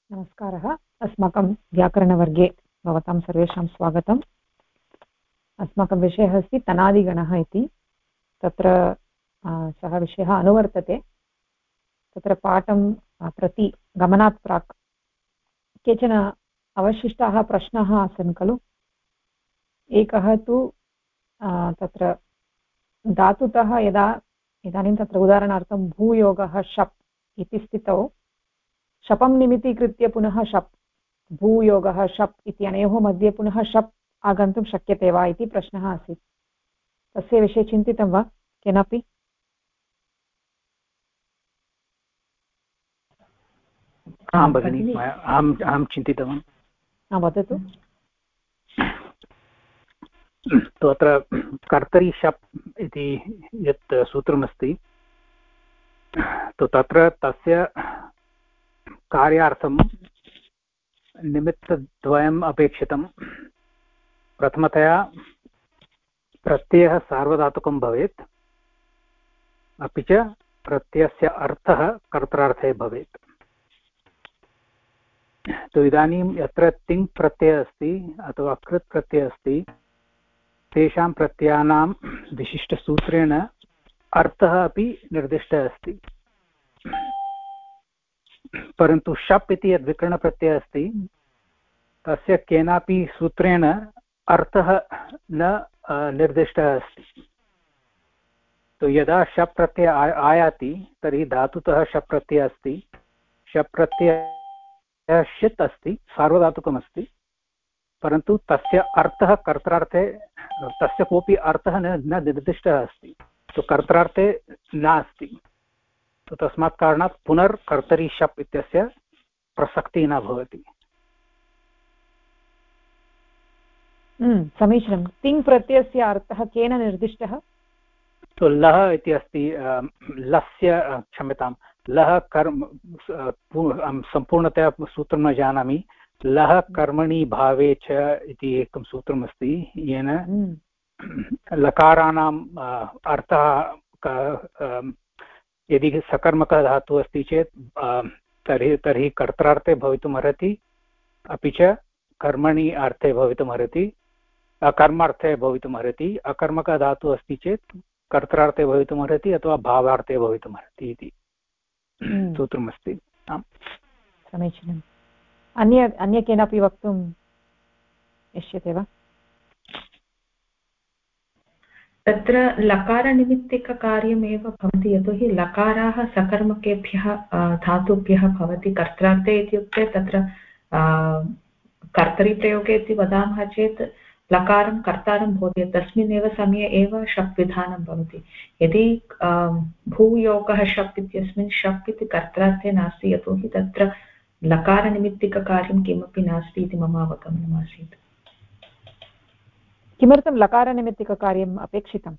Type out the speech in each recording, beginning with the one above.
नमस्कारः। अस्माकं व्याकरणवर्गे भवतां सर्वेषां स्वागतम्। अस्माकं विषयः अस्ति तनादिगणः इति। तत्र सः विषयः अनुवर्तते। तत्र पाठं प्रति गमनात् प्राक् केचन अवशिष्टाः प्रश्नाः आसन् खलु। एकः तु तत्र धातुतः यदा इदानीं तत्र उदाहरणार्थं भूयोगः शप् इति स्थितौ शपं निमित्तीकृत्य पुनः शप् भूयोगः शप् इत्यनयोः मध्ये पुनः शप् आगन्तुं शक्यते वा इति प्रश्नः आसीत्। तस्य विषये चिन्तितं वा केनापि? आं भगिनि, अहं चिन्तितवान्। वदतु। तत्र कर्तरि शप् इति यत् सूत्रमस्ति तत्र तस्य कार्यार्थं निमित्तद्वयम् अपेक्षितं। प्रथमतया प्रत्ययः सार्वधातुकं भवेत्, अपि च प्रत्ययस्य अर्थः कर्त्रार्थे भवेत्। तो इदानीं यत्र तिङ् प्रत्ययः अस्ति अथवा कृत् प्रत्ययः अस्ति तेषां प्रत्ययानां विशिष्टसूत्रेण अर्थः अपि निर्दिष्टः अस्ति। परन्तु शप् इति यद् विकरणप्रत्ययः अस्ति तस्य केनापि सूत्रेण अर्थः न निर्दिष्टः अस्ति। तो यदा शप् प्रत्ययः आयाति तर्हि धातुतः शप् प्रत्ययः अस्ति। शप् प्रत्ययः षित् अस्ति, सार्वधातुकमस्ति, परन्तु तस्य अर्थः कर्त्रार्थे तस्य कोऽपि अर्थः न निर्दिष्टः अस्ति। तो कर्त्रार्थे नास्ति। तो तस्मात् कारणात् पुनर्कर्तरि शप् इत्यस्य प्रसक्तिः न भवति। समीचीनं। तिङ् प्रत्ययस्य अर्थः केन निर्दिष्टः? तो लः इति अस्ति, लस्य क्षम्यतां, लः कर्म, सम्पूर्णतया सूत्रं न जानामि। लः कर्मणि भावे च इति एकं सूत्रमस्ति येन लकाराणाम् अर्थः यदि सकर्मकः धातुः अस्ति चेत् तर्हि कर्त्रार्थे भवितुम् अर्हति, अपि च कर्मणि अर्थे भवितुम् अर्हति, कर्मार्थे भवितुम् अर्हति। अकर्मकः धातुः अस्ति चेत् कर्त्रार्थे भवितुम् अर्हति अथवा भावार्थे भवितुम् अर्हति इति सूत्रमस्ति। आम्, समीचीनम्। अन्य केनापि वक्तुं इष्यते वा? तत्र लकारनिमित्तिककार्यमेव भवति, यतोहि लकाराः सकर्मकेभ्यः धातुभ्यः भवति। कर्त्रार्थे इत्युक्ते तत्र कर्तरिप्रयोगे इति वदामः चेत् लकारं कर्तारं बोधयति, तस्मिन्नेव समये एव शप् विधानं भवति। यदि भूयोगः शप् इत्यस्मिन् शप् इति कर्त्रार्थे नास्ति, यतोहि तत्र लकारनिमित्तिककार्यं किमपि नास्ति इति मम अवगमनम् आसीत्। किमर्थं लकारनिमित्तिककार्यम् अपेक्षितम्?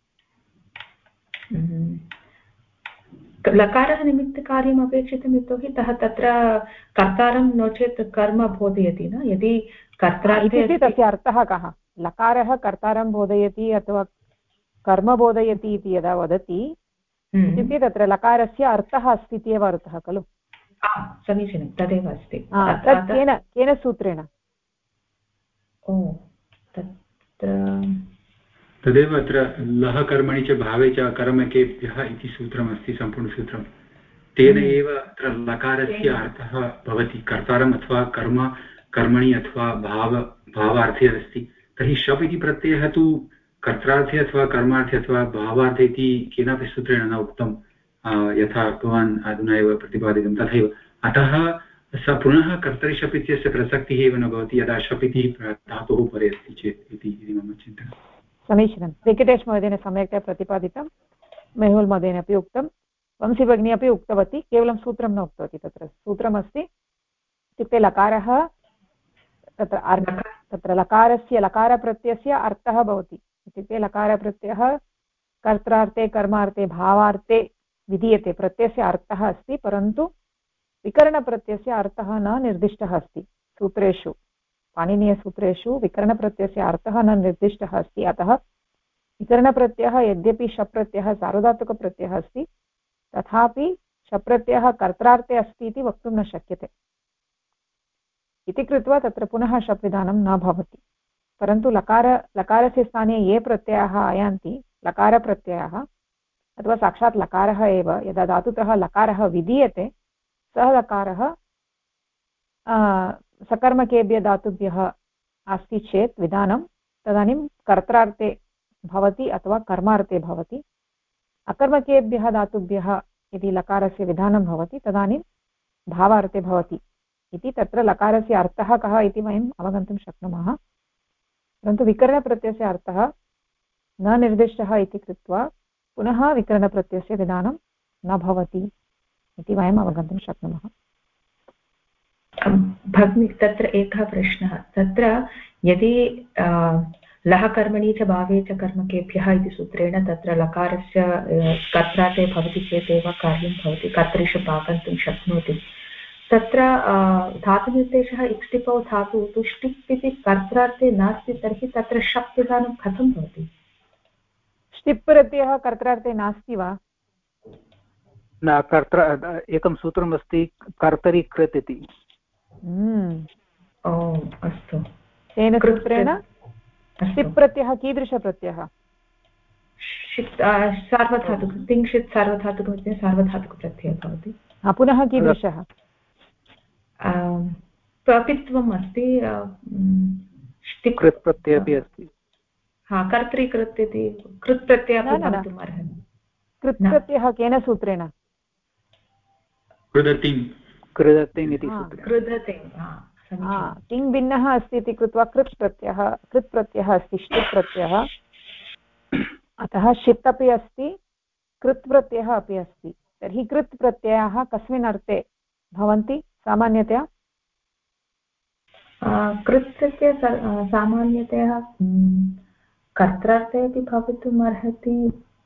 लकारः निमित्तकार्यम् अपेक्षितम् यतोहि तत्र कर्तारं नो चेत् कर्म बोधयति न। यदि कर्त्रार्थे तस्य अर्थः कः? लकारः कर्तारं बोधयति अथवा कर्म बोधयति इति यदा वदति इत्युक्ते तत्र लकारस्य अर्थः अस्ति इत्येव अर्थः खलु? समीचीनं, तदेव अस्ति। तत् केन सूत्रेण? तदेव अत्र लः कर्मणि च भावे च कर्मकेभ्यः इति सूत्रमस्ति, सम्पूर्णसूत्रं। तेन एव अत्र लकारस्य अर्थः भवति, कर्तारम् अथवा कर्मणि अथवा भावार्थे अस्ति। तर्हि शप् इति प्रत्ययः तु कर्त्रार्थे अथवा कर्मार्थे अथवा भावार्थे इति केनापि सूत्रेण न उक्तं, यथा भवान् अधुना एव प्रतिपादितं तथैव। अतः स पुनः कर्तरि शप् इत्यस्य प्रसक्तिः एव न भवति यदा शप् इति धातुः परे अस्ति चेत् इति मम चिन्तनम्। समीचीनं। वेङ्कटेश महोदयेन सम्यक्तया प्रतिपादितं, मेहुल् महोदयेन अपि उक्तं, वंशी भगिनी अपि उक्तवती, केवलं सूत्रं न उक्तवती। तत्र सूत्रमस्ति इत्युक्ते लकारः तत्र लकारप्रत्ययस्य अर्थः भवति। इत्युक्ते लकारप्रत्ययः कर्त्रार्थे कर्मार्थे भावार्थे विधीयते, प्रत्ययस्य अर्थः अस्ति, परन्तु विकरणप्रत्ययस्य अर्थः न निर्दिष्टः अस्ति। सूत्रेषु, पाणिनीयसूत्रेषु विकरणप्रत्ययस्य अर्थः न निर्दिष्टः अस्ति। अतः विकरणप्रत्ययः यद्यपि शप्रत्ययः सार्वधातुकप्रत्ययः अस्ति, तथापि शप्रत्ययः कर्त्रार्थे अस्ति इति वक्तुं न शक्यते। इति कृत्वा तत्र पुनः शप् विधानं न भवति। परन्तु लकारस्य स्थाने ये प्रत्ययाः आयान्ति, लकारप्रत्ययाः अथवा साक्षात् लकारः एव, यदा धातुतः लकारः विधीयते सः लकारः सकर्मकेभ्यः धातुभ्यः अस्ति चेत् विधानं तदानीं कर्त्रार्थे भवति अथवा कर्मार्थे भवति। अकर्मकेभ्यः धातुभ्यः यदि लकारस्य विधानं भवति तदानीं भावार्थे भवति इति तत्र लकारस्य अर्थः कः इति वयम् अवगन्तुं शक्नुमः। परन्तु विकरणप्रत्ययस्य अर्थः न निर्दिष्टः इति कृत्वा पुनः विकरणप्रत्ययस्य विधानं न भवति इति वयम् अवगन्तुं शक्नुमः। भगिनी तत्र एकः प्रश्नः, तत्र यदि लः कर्मणि च भावे च कर्मकेभ्यः इति सूत्रेण तत्र लकारस्य कर्त्रार्थे भवति चेत् एव कार्यं भवति, कर्तृषु आगन्तुं शक्नोति। तत्र धातुनिर्देशः इक्ष्टिपौ धातु तु ष्टिप् इति कर्त्रार्थे नास्ति, तर्हि तत्र शप् विधानं कथं भवति? ष्टिप् प्रत्ययः कर्त्रार्थे नास्ति वा? न, कर्त्र एकं सूत्रमस्ति कर्तरि कृत् इति। अस्तु, तेन सूत्रेण ष्टिप् प्रत्ययः कीदृशप्रत्ययः? सार्वधातुक, तिङ्क्षित् सार्वधातुकमध्ये सार्वधातुकप्रत्ययः भवति। पुनः कीदृशः? प्रपित्वम् अस्ति, कृत् प्रत्ययः अपि अस्ति। कर्तृकृत् इति कृत् प्रत्ययः अपि भवितुम् अर्हति। कृत् प्रत्ययः केन सूत्रेण? कृदतिम् इति सूत्रेण। तिङ् भिन्नः अस्ति इति कृत्वा कृत् प्रत्ययः अस्ति, ष्टिप् प्रत्ययः। अतः षित् अपि अस्ति, कृत् प्रत्ययः अपि अस्ति। तर्हि कृत् प्रत्ययाः कस्मिन् अर्थे भवन्ति सामान्यतया? कृत् प्रत्ययः सामान्यतया कर्त्रार्थे अपि भवितुम् अर्हति,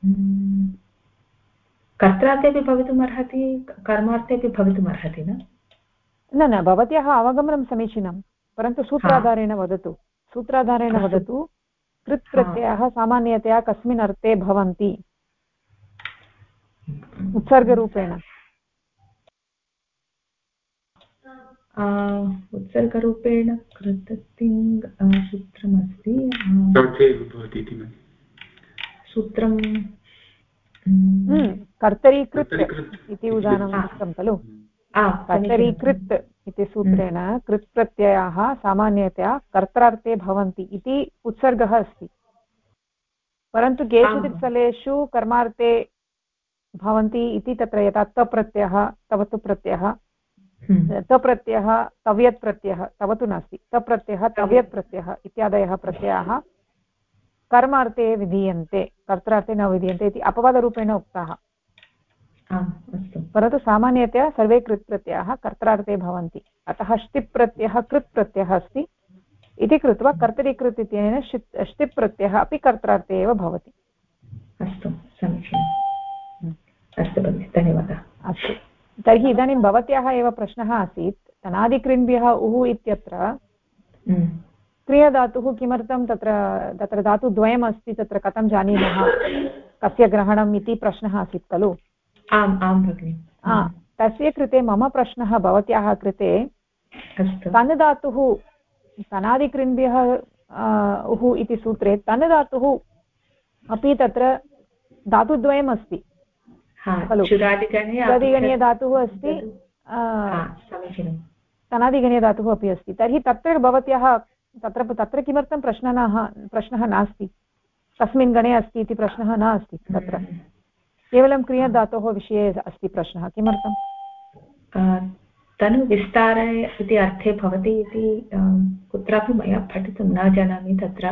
कर्त्रार्थे अपि भवितुम् अर्हति, कर्मार्थे अपि भवितुम् अर्हति। न भवत्याः अवगमनं समीचीनं, परन्तु सूत्राधारेण वदतु। सूत्राधारेण वदतु, कृत् प्रत्ययाः सामान्यतया कस्मिन् अर्थे भवन्ति उत्सर्गरूपेण? उत्सर्गरूपेण कृततिङ् सूत्रमस्ति, सूत्रं कर्तरीकृत् इति उदाहरणम् उक्तं खलु। कर्तरीकृत् इति सूत्रेण कृत् प्रत्ययाः सामान्यतया कर्त्रार्थे भवन्ति इति उत्सर्गः अस्ति। परन्तु केषुचित् स्थलेषु कर्मार्थे भवन्ति इति तत्र यथा तप्रत्ययः, तवतु प्रत्ययः, तप्रत्ययः, तव्यत् प्रत्ययः, तवतु नास्ति, तप्रत्ययः, तव्यत् प्रत्ययः इत्यादयः प्रत्ययाः कर्मार्थे विधीयन्ते, कर्त्रार्थे न विधीयन्ते इति अपवादरूपेण उक्ताः। परन्तु सामान्यतया सर्वे कृत् प्रत्ययाः कर्त्रार्थे भवन्ति। अतः ष्टिप् प्रत्ययः कृत् प्रत्ययः अस्ति इति कृत्वा कर्तरीकृत् इत्यनेन ष्टिप् प्रत्ययः अपि कर्त्रार्थे एव भवति। अस्तु, समीचीनम्। अस्तु भगिनि, धन्यवादः। अस्तु, तर्हि इदानीं भवत्याः एव प्रश्नः आसीत्, तनादिकृन्भ्यः उः इत्यत्र क्रियधातुः किमर्थं तत्र धातुद्वयम् अस्ति, तत्र कथं जानीमः कस्य ग्रहणम् इति प्रश्नः आसीत् खलु। आम् आं भगिनि। तस्य कृते मम प्रश्नः भवत्याः कृते, तन् धातुः तनादिकृन्भ्यः उः इति सूत्रे तन् धातुः अपि तत्र धातुद्वयम् अस्ति खलु। चुरादिगणीयधातुः अस्ति, तनादिगणीयधातुः अपि अस्ति। तर्हि तत्र भवत्याः तत्र किमर्थं प्रश्नः नास्ति, कस्मिन् गणे अस्ति इति प्रश्नः नास्ति। तत्र केवलं क्रियधातोः विषये अस्ति प्रश्नः। किमर्थं? तनु विस्तारे इति अर्थे भवति इति कुत्रापि मया पठितुं न जानामि। तत्र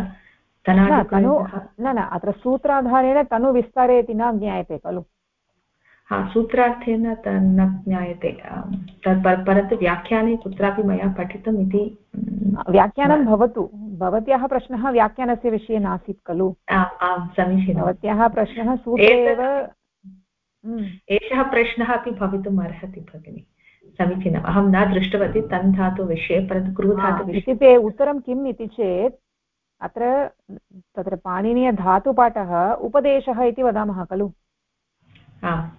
न अत्र सूत्राधारेण तनु विस्तारे इति न ज्ञायते खलु। सूत्रार्थेन न ज्ञायते, परन्तु व्याख्याने कुत्रापि मया पठितम् इति। व्याख्यानं भवतु, भवत्याः प्रश्नः व्याख्यानस्य विषये नासीत् खलु। आम्, समीचीनं। भवत्याः प्रश्नः सूत्रे एव। एषः प्रश्नः अपि भवितुम् अर्हति भगिनि, समीचीनम्। अहं न दृष्टवती तन् धातुविषये, परन्तु क्रूधातुविषये। इत्युक्ते उत्तरं किम् इति चेत् अत्र तत्र पाणिनीयधातुपाठः उपदेशः इति वदामः खलु।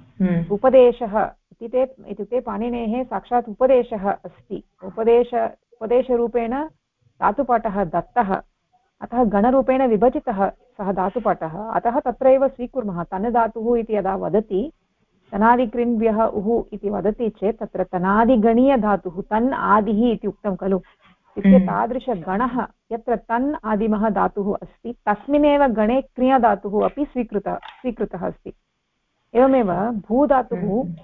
उपदेशः इत्युक्ते पाणिनेः साक्षात् उपदेशः अस्ति। उपदेशरूपेण धातुपाठः दत्तः, अतः गणरूपेण विभजितः सः धातुपाठः, अतः तत्रैव स्वीकुर्मः। तन् धातुः इति यदा वदति, तनादिकृन्भ्यः उः इति वदति चेत् तत्र तनादिगणीयधातुः तन् आदिः इति उक्तं खलु। इत्युक्ते तादृशगणः यत्र तन् आदिमः धातुः अस्ति तस्मिन्नेव गणे क्रियाधातुः अपि स्वीकृतः अस्ति। एवमेव भूधातुः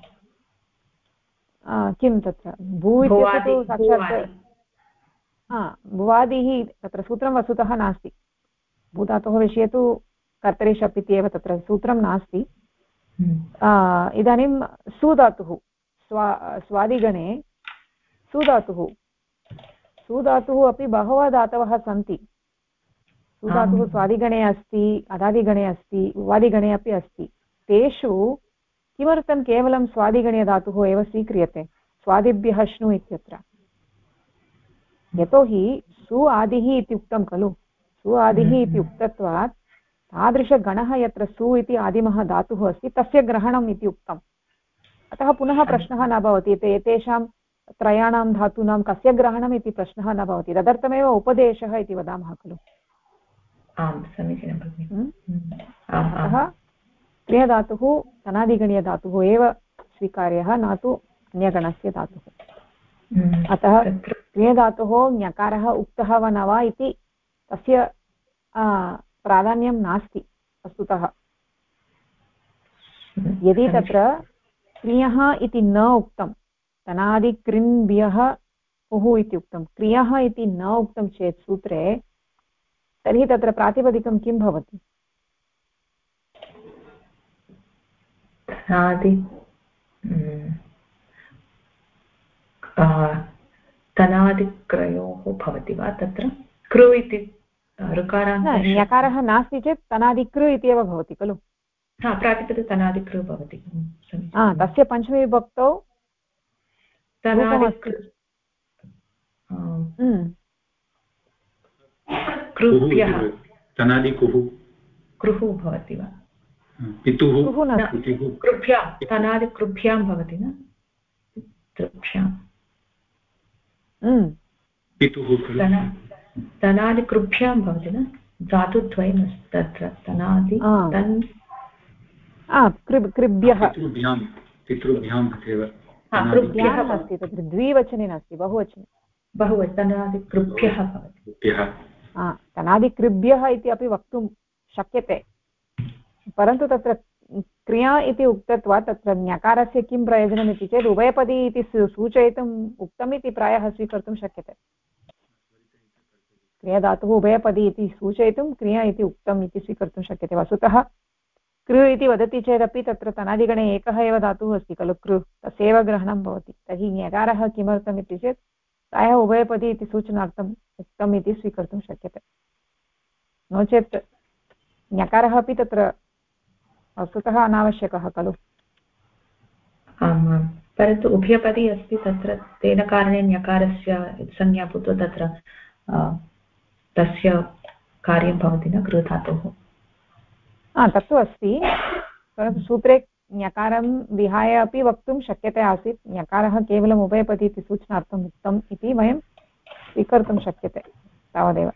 किं तत्र भू इत्यस्य तु साक्षात् भुवादिः तत्र सूत्रं वस्तुतः नास्ति। भूधातोः विषये तु कर्तरि शप् इत्येव तत्र सूत्रं नास्ति। इदानीं सुधातुः स्वादिगणे सुधातुः अपि बहवः धातवः सन्ति। सुधातुः स्वादिगणे अस्ति, अदादिगणे अस्ति, उवादिगणे अपि अस्ति। तेषु किमर्थं केवलं स्वादिगणीयधातुः एव स्वीक्रियते स्वादिभ्यः श्नु इत्यत्र? यतोहि सु आदिः इति उक्तं खलु। सु आदिः इति उक्तत्वात् तादृशगणः यत्र सु इति आदिमः धातुः अस्ति तस्य ग्रहणम् इति उक्तम्। अतः पुनः प्रश्नः न भवति, एतेषां त्रयाणां धातूनां कस्य ग्रहणम् इति प्रश्नः न भवति। तदर्थमेव उपदेशः इति वदामः खलु। अतः क्रियधातुः तनादिगणीयधातुः एव स्वीकार्यः, न तु अन्यगणस्य धातुः। अतः क्रियधातुः ञकारः उक्तः वा न वा इति तस्य प्राधान्यं नास्ति वस्तुतः। यदि तत्र क्रियः इति न उक्तं, तनादिकृन्भ्यः उः इति उक्तं, क्रियः इति न उक्तं चेत् सूत्रे, तर्हि तत्र प्रातिपदिकं किं भवति? तनादिक्रयोः भवति वा तत्र? कृ इति ञकारः नास्ति चेत् तनादिकृ इति एव भवति खलु। प्रातिपदे तनादिकृ भवति। तस्य पञ्चमी विभक्तौ कृः भवति वा? तनादिकृभ्यां भवति न? तनादिकृभ्यां भवति न? धातुद्वयमस्ति तत्र तनादि कृभ्यः अस्ति, तत्र द्विवचने नास्ति, बहुवचने। तनादिकृभ्यः भवति। तनादिकृभ्यः इति अपि वक्तुं शक्यते, परन्तु तत्र क्रिया इति उक्तत्वात् तत्र ञकारस्य किं प्रयोजनम् इति चेत् उभयपदी इति सूचयितुम् उक्तम् इति प्रायः स्वीकर्तुं शक्यते। क्रियाधातुः उभयपदी इति सूचयितुं क्रिया इति उक्तम् इति स्वीकर्तुं शक्यते। वस्तुतः कृ इति वदति चेदपि तत्र तनादिगणे एकः एव धातुः अस्ति खलु, कृ, तस्यैव ग्रहणं भवति। तर्हि ञकारः किमर्थम् इति चेत् प्रायः उभयपदी इति सूचनार्थम् उक्तम् इति स्वीकर्तुं शक्यते। नो चेत् ञकारः अपि तत्र वस्तुतः अनावश्यकः खलु। आम्, परन्तु उभयपदी अस्ति तत्र, तेन कारणेन ञकारस्य संज्ञा भूत्वा तत्र तस्य कार्यं भवति न कृधातोः। तत्तु अस्ति, परन्तु सूत्रे ञकारं विहाय अपि वक्तुं शक्यते आसीत्। ञकारः केवलम् उभयपदी इति सूचनार्थम् उक्तम् इति वयं स्वीकर्तुं शक्यते, तावदेव।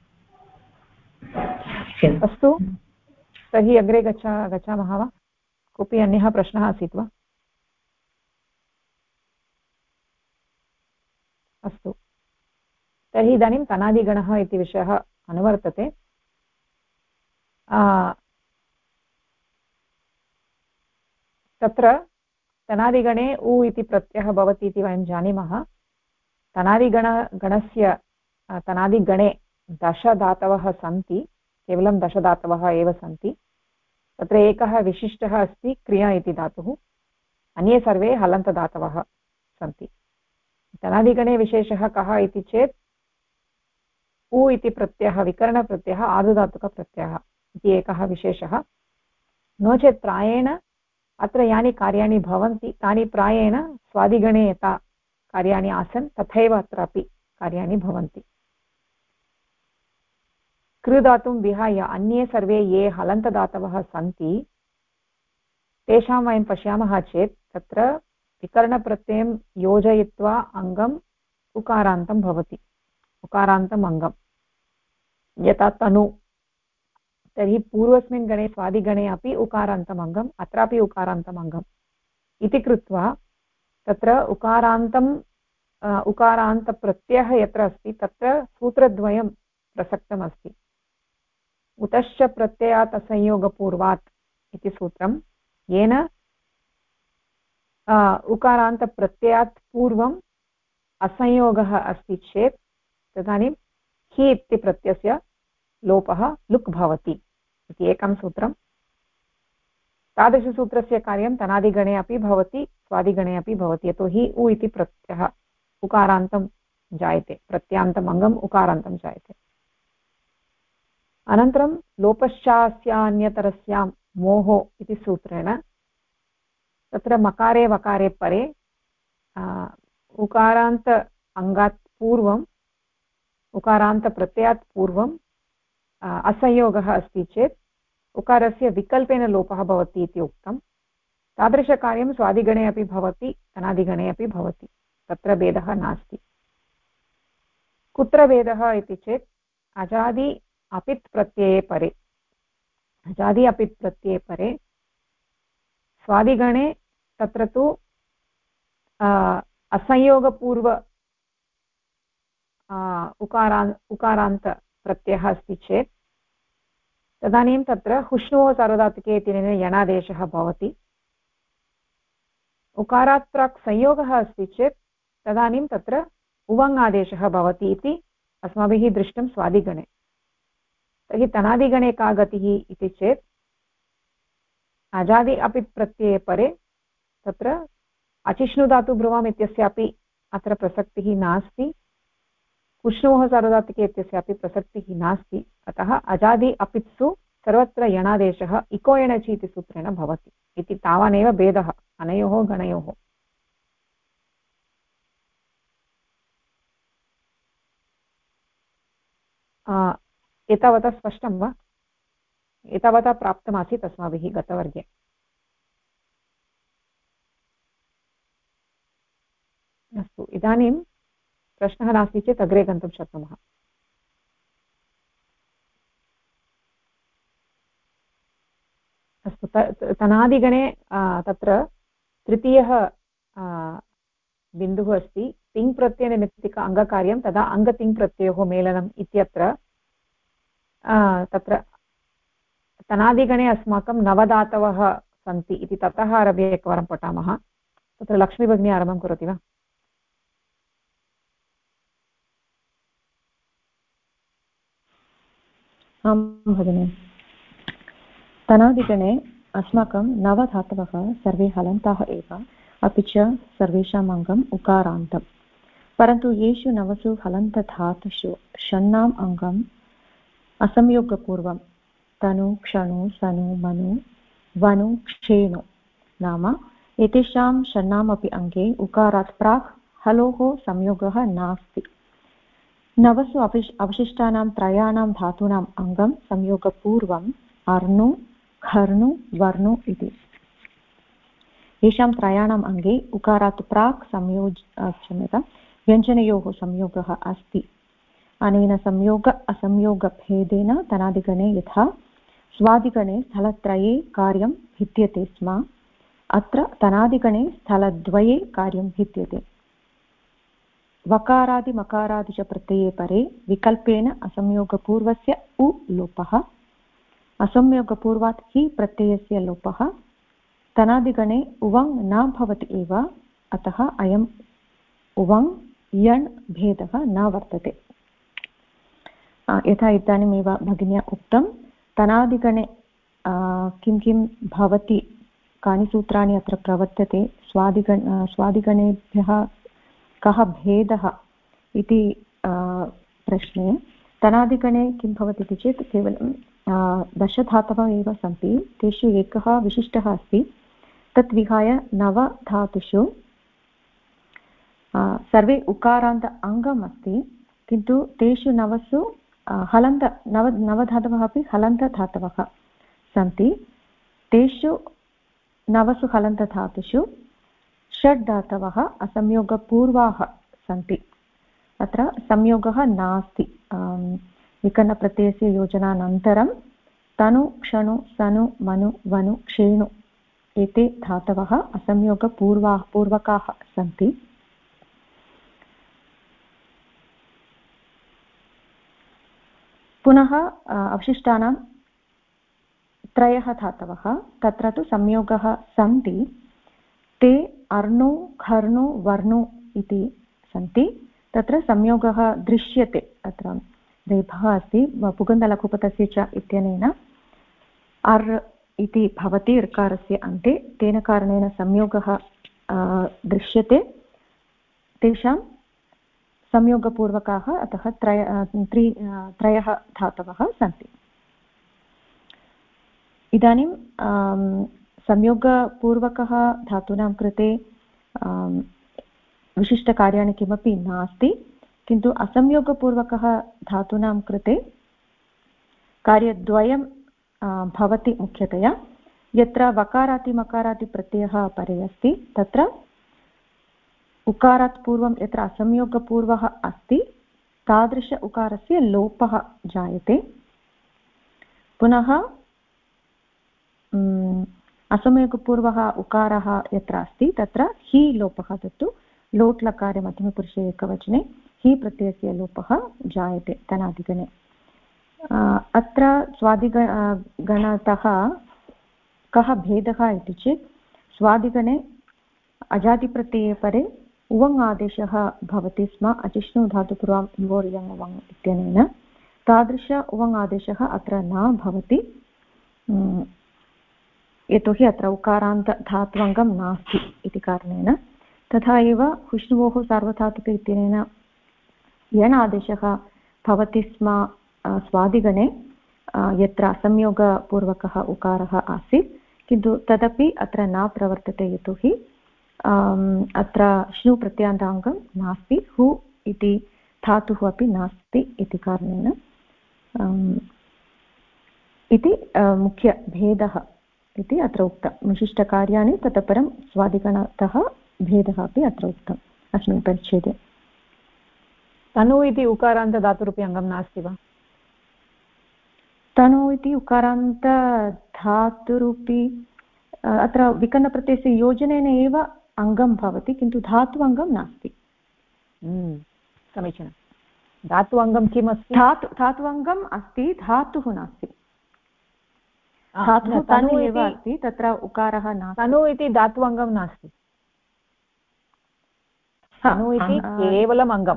अस्तु, तर्हि अग्रे गच्छामः वा? कोऽपि अन्यः प्रश्नः आसीत् वा? अस्तु, तर्हि इदानीं तनादिगणः इति विषयः अनुवर्तते। तत्र तनादिगणे उ इति प्रत्ययः भवति इति वयं जानीमः। तनादिगणे 10 धातवः सन्ति, केवलं 10 धातवः एव सन्ति। तत्र एकः विशिष्टः अस्ति क्रिया इति धातुः, अन्ये सर्वे हलन्तदातवः सन्ति। तनादिगणे विशेषः कः इति चेत् उ इति प्रत्ययः, विकरणप्रत्ययः, आर्धधातुकप्रत्ययः इति एकः विशेषः। नो चेत् प्रायेण अत्र यानि कार्याणि भवन्ति तानि प्रायेण स्वादिगणे यथा कार्याणि आसन् तथैव अत्रापि कार्याणि भवन्ति। कृधातुं विहाय अन्ये सर्वे ये हलन्तदातवः सन्ति तेषां वयं पश्यामः चेत् तत्र विकरणप्रत्ययं योजयित्वा अङ्गं उकारान्तं भवति, उकारान्तम् अङ्गं। यथा तनु, तर्हि पूर्वस्मिन् गणे स्वादिगणे अपि उकारान्तम् अङ्गम्, अत्रापि उकारान्तम् अङ्गम् इति कृत्वा तत्र उकारान्तप्रत्ययः यत्र अस्ति तत्र सूत्रद्वयं प्रसक्तमस्ति। उतश्च प्रत्ययात् असंयोगपूर्वात् इति सूत्रं, येन उकारान्तप्रत्ययात् पूर्वम् असंयोगः अस्ति चेत् तदानीं हि इति प्रत्ययस्य लोपः लुक् भवति इति एकं सूत्रं। तादृशसूत्रस्य कार्यं तनादिगणे अपि भवति, स्वादिगणे अपि भवति, यतोहि उ इति प्रत्ययः उकारान्तं जायते, प्रत्यान्तम् अङ्गम् उकारान्तं जायते। अनन्तरं लोपश्चास्यान्यतरस्यां मोहो इति सूत्रेण तत्र मकारे वकारे परे उकारान्त अङ्गात् पूर्वम् उकारान्तप्रत्ययात् पूर्वम् असंयोगः अस्ति चेत् उकारस्य विकल्पेन लोपः भवति इति उक्तं। तादृशकार्यं स्वादिगणे अपि भवति, अनादिगणे अपि भवति, तत्र भेदः नास्ति। कुत्र भेदः इति चेत् अजादि अपित् प्रत्यये परे, अजादि अपित् प्रत्यये परे स्वादिगणे तत्र तु असंयोगपूर्व उकारान्तप्रत्ययः अस्ति चेत् तदानीं तत्र हुष्णोः सार्वधातुके इत्यनेन यणादेशः भवति। उकारात् प्राक् संयोगः अस्ति चेत् तदानीं तत्र उवङ् आदेशः भवति इति अस्माभिः दृष्टं स्वादिगणे। तर्हि तनादिगणे का गतिः इति चेत् अजादि अपि प्रत्यये परे तत्र अचिष्णुधातुभ्रुवम् इत्यस्यापि अत्र प्रसक्तिः नास्ति, उष्णोः सार्वधातुके इत्यस्यापि प्रसक्तिः नास्ति। अतः अजादि अपित्सु सर्वत्र यणादेशः इको एणचि इति सूत्रेण भवति इति तावानेव भेदः अनयोः गणयोः। एतावता स्पष्टं वा? एतावता प्राप्तमासीत् अस्माभिः गतवर्गे। अस्तु, इदानीं प्रश्नः नास्ति चेत् अग्रे गन्तुं शक्नुमः। अस्तु, तनादिगणे तत्र तृतीयः बिन्दुः अस्ति तिङ् प्रत्ययनिमित्तिक अङ्गकार्यं तदा अङ्गतिङ् प्रत्ययोः मेलनम् इत्यत्र तत्र तनादिगणे अस्माकं नवधातवः सन्ति इति ततः आरभ्य एकवारं पठामः। तत्र लक्ष्मीभगिनी आरम्भं करोति वा? आं भगिनि। तनादिगणे अस्माकं नवधातवः सर्वे हलन्ताः एव, अपि च सर्वेषाम् अङ्गम् उकारान्तं। परन्तु येषु नवसु हलन्तधातुषु षण्णाम् अङ्गम् असंयोगपूर्वं तनु, क्षणु, सनु, मनु, वनु, क्षेणु नाम एतेषां षण्णामपि अङ्गे उकारात् प्राक् हलोः संयोगः नास्ति। नवसु अवशिष्टानां त्रयाणां धातूनाम् अङ्गं संयोगपूर्वम् अर्णु, खर्णु, वर्णु इति। येषां त्रयाणाम् अङ्गे उकारात् प्राक् व्यञ्जनयोः संयोगः अस्ति। अनेन संयोग असंयोगभेदेन तनादिगणे यथा स्वादिगणे स्थलत्रये कार्यं भिद्यते स्म, अत्र तनादिगणे स्थलद्वये कार्यं भिद्यते। वकारादि मकारादि च प्रत्यये परे विकल्पेन असंयोगपूर्वस्य उ लोपः, असंयोगपूर्वात् हि प्रत्ययस्य लोपः। तनादिगणे उवङ् न भवति एव, अतः अयम् उवङ् यण् भेदः न वर्तते। यथा इदानीमेव भगिन्या उक्तं, तनादिगणे किं किं भवति, कानि सूत्राणि अत्र प्रवर्तते, स्वादिगणेभ्यः कः भेदः इति प्रश्ने तनादिगणे किं भवति इति चेत् केवलं दशधातवः एव सन्ति, तेषु एकः विशिष्टः अस्ति। तत् विहाय नवधातुषु सर्वे उकारान्त अङ्गम् अस्ति, किन्तु तेषु नवसु नवधातवः अपि हलन्तधातवः सन्ति। तेषु नवसु हलन्तधातुषु षड् धातवः असंयोगपूर्वाः सन्ति। अत्र संयोगः नास्ति। विकरणप्रत्ययस्य योजनानन्तरं तनु क्षणु सनु मनु वनु क्षेणु एते धातवः असंयोगपूर्वकाः सन्ति। पुनः अवशिष्टानां त्रयः धातवः, तत्र तु संयोगः सन्ति। ते अर्णु घर्णु वर्णु इति सन्ति। तत्र संयोगः दृश्यते। अत्र रेफः अस्ति पुगन्तलघुपतस्य च इत्यनेन अर् इति भवति ऋकारस्य अन्ते, तेन कारणेन संयोगः दृश्यते। तेषां संयोगपूर्वकाः अतः त्रयः धातवः सन्ति। इदानीं संयोगपूर्वकः धातूनां कृते विशिष्टकार्याणि किमपि नास्ति, किन्तु असंयोगपूर्वकः धातूनां कृते कार्यद्वयं भवति मुख्यतया। यत्र वकारातिमकारातिप्रत्ययः परे अस्ति तत्र उकारात् पूर्वं यत्र असंयोगपूर्वः अस्ति तादृश उकारस्य लोपः जायते। पुनः असंयोगपूर्वः उकारः यत्र अस्ति तत्र हि लोपः, तत्तु लोट् लकारे मध्यमपुरुषे एकवचने हि प्रत्ययस्य लोपः जायते तनादिगणे। अत्र स्वादिगणतः कः भेदः इति चेत् स्वादिगणे अजादिप्रत्यये परे उवङ् आदेशः भवति स्म अजिष्णु धातुपूर्वं योर्यङ् उवङ् इत्यनेन। तादृश उवङ् आदेशः अत्र न भवति, यतोहि अत्र उकारान्त धात्वङ्गं नास्ति इति कारणेन। तथा एव विष्णुवोः सार्वधातुक इत्यनेन यण् आदेशः भवति स्म स्वादिगणे यत्र असंयोगपूर्वकः उकारः आसीत्, किन्तु तदपि अत्र न प्रवर्तते, यतोहि अत्र श्नु प्रत्यान्ताङ्गं नास्ति, हु इति धातुः अपि नास्ति इति कारणेन इति मुख्यभेदः इति अत्र उक्तं। विशिष्टकार्याणि ततः परं स्वादिगणतः भेदः अपि अत्र उक्तम् अस्मिन् परिच्छेदे। तनु इति उकारान्तधातुरूपी अङ्गं नास्ति वा? तनु इति उकारान्तधातुरूपी अत्र विकरणप्रत्ययस्य योजनेन एव अङ्गं भवति, किन्तु धातु अङ्गं नास्ति। समीचीनं। धातु अङ्गं किम् अस्ति? धातु अङ्गम् अस्ति, धातुः नास्ति। धातुः तनु एव अस्ति, तत्र उकारः नास्ति। तनु इति धातु अङ्गं नास्ति, तनु इति केवलम् अङ्गं।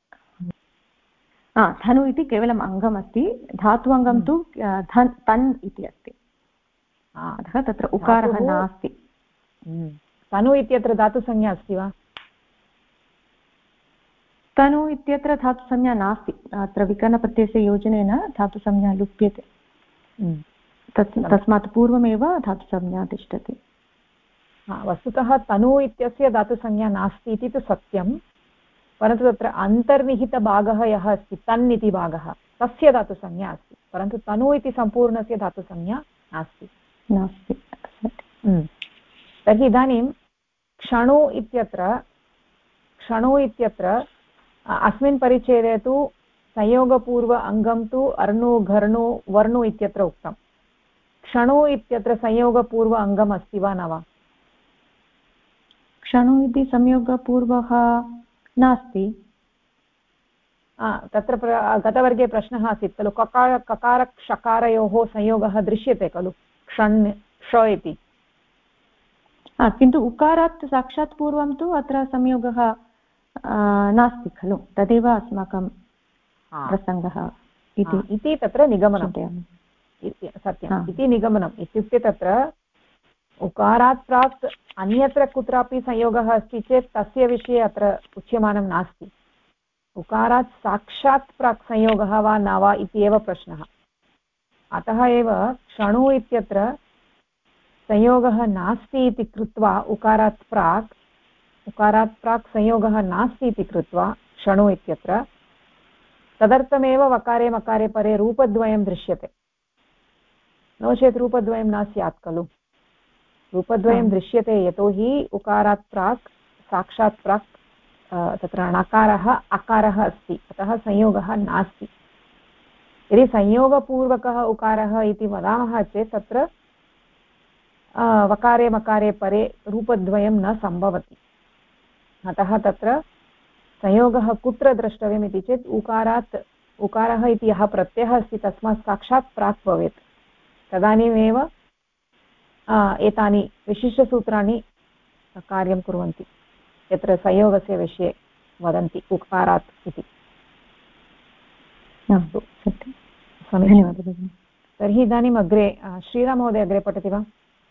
धनु इति केवलम् अङ्गमस्ति, धातु अङ्गं तु तन् इति अस्ति, अतः तत्र उकारः नास्ति। तनु इत्यत्र धातुसंज्ञा अस्ति वा? तनु इत्यत्र धातुसंज्ञा नास्ति। अत्र विकरणप्रत्ययस्य योजनेन धातुसंज्ञा लुप्यते, तस्मात् पूर्वमेव धातुसंज्ञा तिष्ठति। वस्तुतः तनु इत्यस्य धातुसंज्ञा नास्ति इति तु सत्यं, परन्तु तत्र अन्तर्निहितभागः यः अस्ति तन् इति भागः, तस्य धातुसंज्ञा अस्ति, परन्तु तनु इति सम्पूर्णस्य धातुसंज्ञा नास्ति। तर्हि इदानीं क्षणु इत्यत्र अस्मिन् परिच्छेदे तु संयोगपूर्व अङ्गं तु अर्णु घर्णु वर्णु इत्यत्र उक्तं। क्षणु इत्यत्र संयोगपूर्व अङ्गम् अस्ति वा न वा? क्षणु इति संयोगपूर्वः नास्ति। तत्र गतवर्गे प्रश्नः आसीत् खलु, ककार क्षकारयोः संयोगः दृश्यते खलु क्षण् ष इति, किन्तु उकारात् साक्षात् पूर्वं तु अत्र संयोगः नास्ति खलु, तदेव अस्माकं प्रसङ्गः इति तत्र निगमनं सत्यम् इति निगमनम्। इत्युक्ते तत्र उकारात् प्राक् अन्यत्र कुत्रापि संयोगः अस्ति चेत् तस्य विषये अत्र उच्यमानं नास्ति। उकारात् साक्षात् प्राक् संयोगः वा न वा इति एव प्रश्नः। अतः एव क्षणु इत्यत्र संयोगः नास्ति इति कृत्वा उकारात् प्राक् संयोगः नास्ति इति कृत्वा क्षणु इत्यत्र तदर्थमेव वकारे मकारे परे रूपद्वयं दृश्यते, नो चेत् रूपद्वयं न स्यात् खलु। रूपद्वयं दृश्यते यतोहि उकारात् प्राक् साक्षात् प्राक् तत्र णकारः अकारः अस्ति, अतः संयोगः नास्ति। यदि संयोगपूर्वकः उकारः इति वदामः चेत् तत्र वकारे मकारे परे रूपद्वयं न सम्भवति। अतः तत्र संयोगः कुत्र द्रष्टव्यम् इति चेत् उकारः इति यः प्रत्ययः अस्ति तस्मात् साक्षात् प्राक् भवेत्, तदानीमेव एतानि विशिष्टसूत्राणि कार्यं कुर्वन्ति, यत्र संयोगस्य विषये वदन्ति उकारात् इति। अस्तु, सत्यं, धन्यवादः। तर्हि इदानीम् अग्रे श्रीराममहोदय अग्रे पठति वा?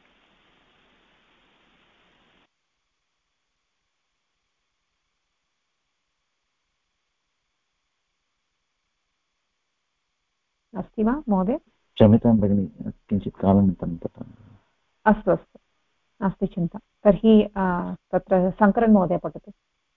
अस्ति वा महोदय? क्षम्यतां भगिनि, किञ्चित् कालानन्तरं पठामि। अस्तु अस्तु, नास्ति चिन्ता। तर्हि तत्र शङ्करन् महोदय पठतु।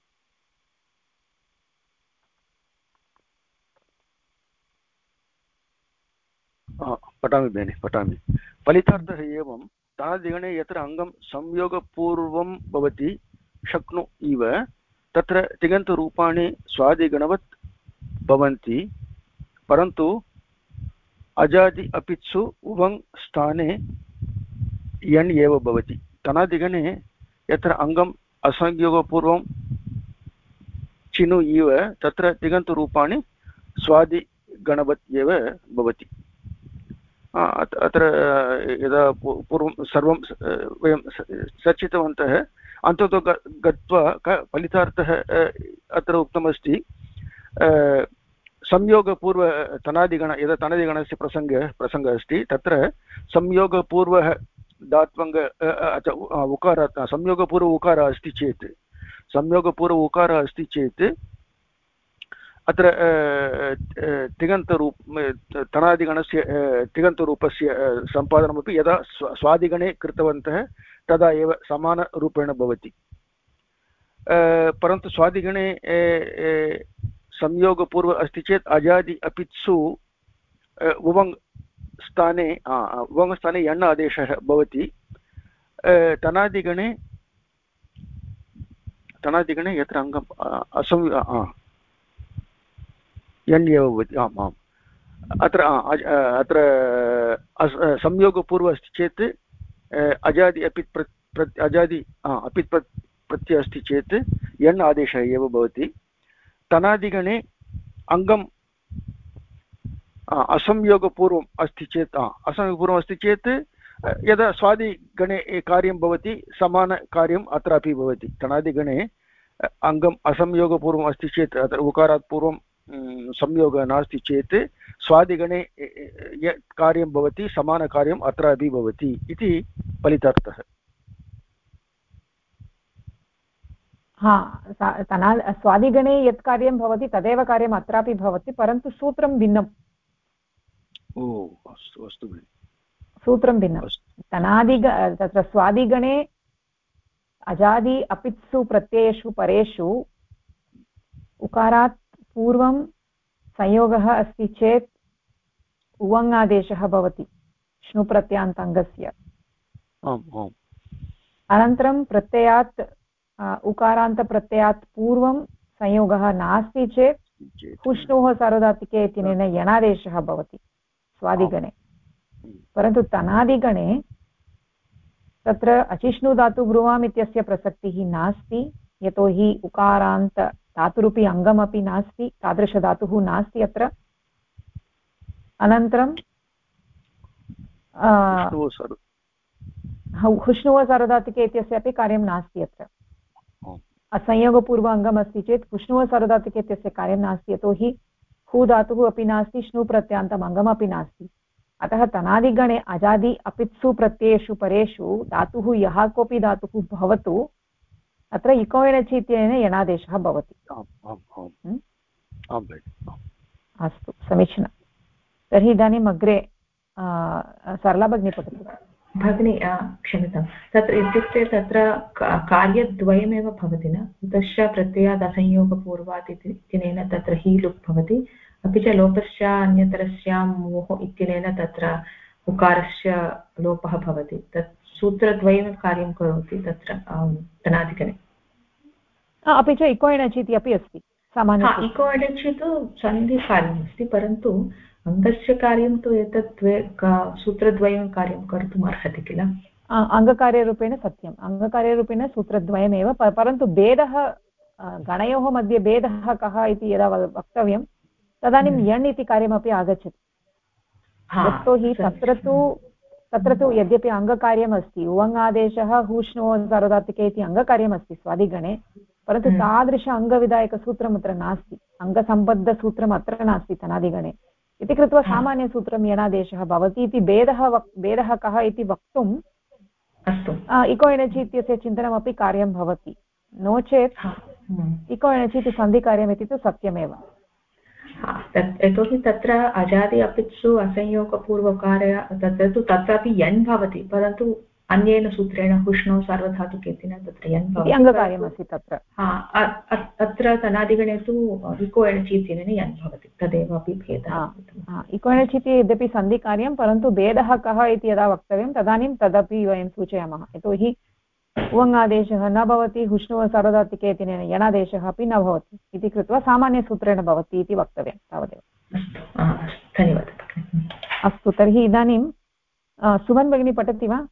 पठामि भगिनि, पठामि। फलितार्थः एवं तादिगणे यत्र अङ्गं संयोगपूर्वं भवति शक्नु इव तत्र तिङन्तरूपाणि स्वादिगणवत् भवन्ति, परन्तु अजादि अपित्सु उवङ् स्थाने यण् एव भवति। तनादिगणे यत्र अङ्गम् असंयोगपूर्वं चिनु इव तत्र तिङन्तरूपाणि स्वादिगणवत् एव भवति। अत्र यदा पूर्वं सर्वं वयं चर्चितवन्तः, अन्ततो गत्वा फलितार्थः अत्र उक्तमस्ति संयोगपूर्व तनादिगण, यदा तनादिगणस्य प्रसङ्गः अस्ति तत्र संयोगपूर्वः धात्वङ्ग उकारात् संयोगपूर्व उकारः अस्ति चेत्, संयोगपूर्व उकारः अस्ति चेत् अत्र तिङन्तरूप तनादिगणस्य तिङन्तरूपस्य सम्पादनमपि यदा स्वादिगणे कृतवन्तः तदा एव समानरूपेण भवति। परन्तु स्वादिगणे संयोगपूर्व अस्ति चेत् अजादि अपित्सु उवङ् स्थाने यण् आदेशः भवति। तनादिगणे यत्र अङ्गम् यण् एव भवति। आम् आम्, अत्र संयोगपूर्व अस्ति चेत् अजादि अपित् प्रत्ययः अस्ति चेत् यण् आदेशः एव भवति। तनादिगणे अङ्गम् असंयोगपूर्वम् अस्ति चेत् यदा स्वादिगणे कार्यं भवति समानकार्यम् अत्रापि भवति। तनादिगणे अङ्गम् असंयोगपूर्वम् अस्ति चेत् अत्र उकारात् पूर्वं संयोगः नास्ति चेत् स्वादिगणे यत् कार्यं भवति समानकार्यम् अत्रापि भवति इति फलितार्थः। स्वादिगणे यत् कार्यं भवति तदेव कार्यम् अत्रापि भवति, परन्तु सूत्रं भिन्नम्। ओ अस्तु अस्तु, सूत्रं भिन्नं। तत्र स्वादिगणे अजादि अपित्सु प्रत्ययेषु परेषु उकारात् पूर्वं संयोगः अस्ति चेत् उवङ् आदेशः भवति श्नुप्रत्ययान्तङ्गस्य। अनन्तरं प्रत्ययात् उकारान्तप्रत्ययात् पूर्वं संयोगः नास्ति चेत् हुष्णोः सार्वधातुके इत्यनेन यणादेशः भवति स्वादिगणे। परन्तु तनादिगणे तत्र अचिष्णु धातु ब्रुवाम् इत्यस्य प्रसक्तिः नास्ति, यतोहि उकारान्त धातुरूपी अङ्गमपि नास्ति, तादृशधातुः नास्ति अत्र। अनन्तरं हुष्णुव सार्वधातुके इत्यस्य अपि कार्यं नास्ति अत्र। असंयोगपूर्व अङ्गम् अस्ति चेत् हुष्णुव सार्वधातुके इत्यस्य कार्यं नास्ति, यतोहि हु धातुः अपि नास्ति, श्नु प्रत्ययान्तम् अङ्गमपि नास्ति। अतः तनादिगणे अजादि अपित्सु प्रत्ययेषु परेषु धातुः यः कोऽपि धातुः भवतु अत्र इकोयणचि इत्यनेन यणादेशः भवति। अस्तु, समीचीनं। तर्हि इदानीम् अग्रे सरला भगिनी पठतु। भगिनी क्षम्यतां, तत्र इत्युक्ते तत्र कार्यद्वयमेव भवति न, कुतश्च प्रत्ययात् असंयोगपूर्वात् इत्यनेन तत्र हि लुक् भवति, अपि च लोपश्च अन्यतरस्यां मोः इत्यनेन तत्र उकारस्य लोपः भवति। तत् सूत्रद्वयं कार्यं करोति तत्र तनादिगणे। अपि च इको एणचि इति अपि अस्ति सामान्य इको एणचि तु सन्धिकार्यमस्ति परन्तु अङ्गस्य कार्यं तु एतत् सूत्रद्वयं कार्यं कर्तुम् अर्हति किल अङ्गकार्यरूपेण सत्यम् अङ्गकार्यरूपेण सूत्रद्वयमेव परन्तु भेदः गणयोः मध्ये भेदः कः इति यदा वक्तव्यं तदानीं यण् इति कार्यमपि आगच्छति यतोहि तत्र तु यद्यपि अङ्गकार्यम् अस्ति उवङ्गादेशः हूष्णो सार्वधातुके इति अङ्गकार्यमस्ति स्वादिगणे परन्तु तादृश अङ्गविधायकसूत्रम् अत्र नास्ति अङ्गसम्बद्धसूत्रम् अत्र नास्ति तनादिगणे इति कृत्वा सामान्यसूत्रं यणादेशः भवति इति भेदः कः इति वक्तुम् इको एणचि इत्यस्य चिन्तनमपि कार्यं भवति नो चेत् इको एणचि इति सन्धिकार्यम् इति तु सत्यमेव यतोहि तत्र अजादि अपित्सु असंयोगपूर्वकार्य तत्रापि यण् भवति परन्तु अन्येन सूत्रेण हुष्णौ सार्वधातुकेतेन तत्र यण् भवति अङ्गकार्यमस्ति तत्र अत्र तनादिगणे तु इको एणचि इत्यनेन यण् भवति तदेव अपि भेदः इको एणचि इति यद्यपि सन्धिकार्यं परन्तु भेदः कः इति यदा वक्तव्यं तदानीं तदपि वयं सूचयामः यतोहि उवङ्गादेशः न भवति हुष्णुव सार्वधातुके इति यणादेशः अपि न भवति इति कृत्वा सामान्यसूत्रेण भवति इति वक्तव्यं तावदेव धन्यवादः अस्तु तर्हि इदानीं सुमन् भगिनी पठति वा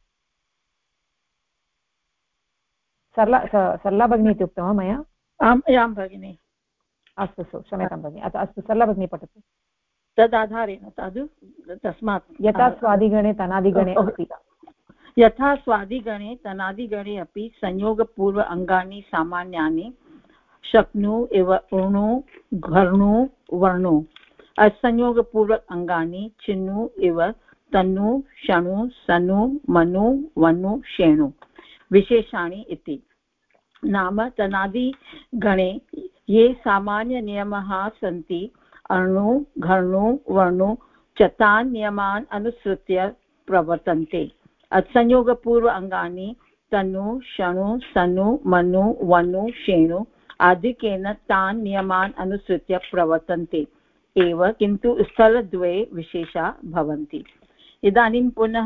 सरला भगिनी इति उक्तं वा मया आं भगिनि अस्तु क्षम्यतां भगिनि अस्तु सरला भगिनी पठतु तदाधारेण तस्मात् यथा स्वादिगणे तनादिगणे अस्ति यथा स्वादिगणे तनादिगणे अपि संयोगपूर्व अङ्गानि सामान्यानि शक्नु इव ऊणु घर्णु वर्णु असंयोगपूर्व अङ्गानि चिन्नु इव तन्नु शणु सनु मनु वनु शेणु विशेषाणि इति नाम तनादिगणे ये सामान्यनियमाः सन्ति अणु घर्णु वर्णु च तान् नियमान् अनुसृत्य प्रवर्तन्ते असंयोगपूर्व अङ्गानि तनु शणु सनु मनु वनु शेणु आदिकेन तान् नियमान् अनुसृत्य प्रवर्तन्ते एव किन्तु स्थलद्वये विशेषा भवन्ति इदानीं पुनः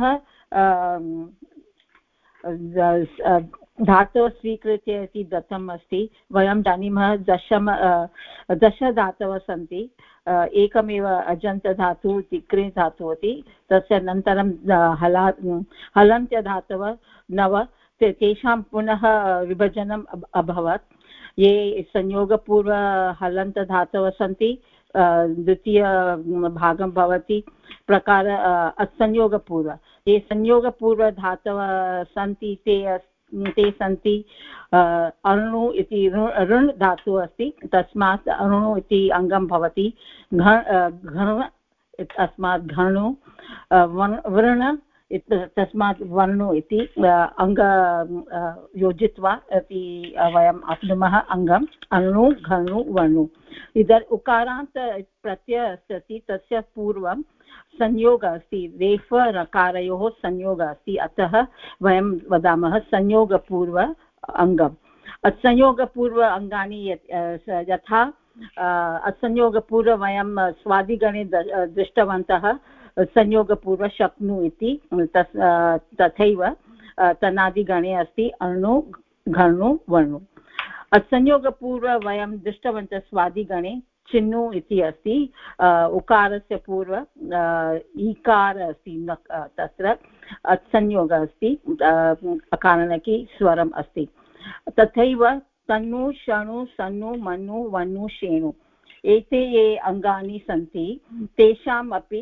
धातवः स्वीकृत्य इति दत्तम् अस्ति वयं जानीमः दश धातवः सन्ति एकमेव अजन्तधातुः इति कृ धातुः इति तस्य अनन्तरं हलन्त्यधातवः 9 तेषां पुनः विभजनम् अभवत् ये संयोगपूर्व हलन्तधातवः सन्ति द्वितीय भागं भवति प्रकार असंयोगपूर्व ये संयोगपूर्वधातवः सन्ति ते सन्ति अणु इति ऋण् धातुः अस्ति तस्मात् अणु इति अङ्गं भवति घर् तस्मात् घर्णु वर्ण तस्मात् वर्णु इति अङ्ग योजित्वा इति वयम् आप्नुमः अङ्गम् अणु घर्णु वर्णु इदम् उकारान्त प्रत्ययः अस्ति तस्य पूर्वं संयोगः अस्ति रेफ रकारयोः संयोगः अस्ति अतः वयं वदामः संयोगपूर्व अङ्गम् असंयोगपूर्व अङ्गानि यथा असंयोगपूर्व वयं स्वादिगणे दृष्टवन्तः संयोगपूर्व शक्नु इति तथैव तनादिगणे अस्ति अणु घर्णु वर्णु असंयोगपूर्व वयं दृष्टवन्तः स्वादिगणे चिन्नु इति अस्ति उकारस्य पूर्व ईकार अस्ति तत्र संयोगः अस्ति अकारणकी स्वरम् अस्ति तथैव तन्नु शणु सन्नु मनु वनु शेणु एते ये अङ्गानि सन्ति तेषाम् अपि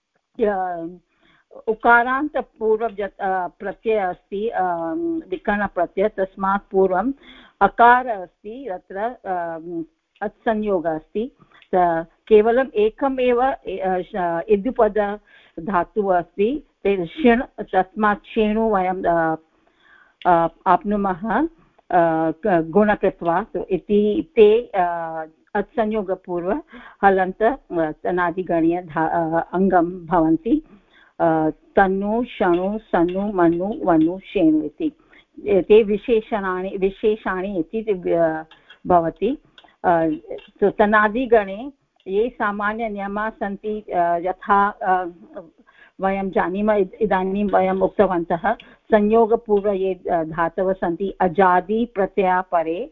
उकारान्तपूर्व प्रत्ययः अस्ति विकरणप्रत्ययः तस्मात् पूर्वम् अकार अस्ति तत्र संयोगः अस्ति केवलम् एकमेव इद्युपद धातुः अस्ति षिण् तस्मात् शेणु वयं आप्नुमः गुणकृत्वात् इति ते असंयोगपूर्व हलन्त तनादिगणीय अङ्गं भवन्ति तन्नु शणु सनु मनु वनु शेणु इति ते विशेषाणि इति भवति तनादिगणे ये सामान्यनियमाः सन्ति यथा वयं जानीमः इदानीं वयम् उक्तवन्तः संयोगपूर्व ये धातवः सन्ति अजादि प्रत्यया परे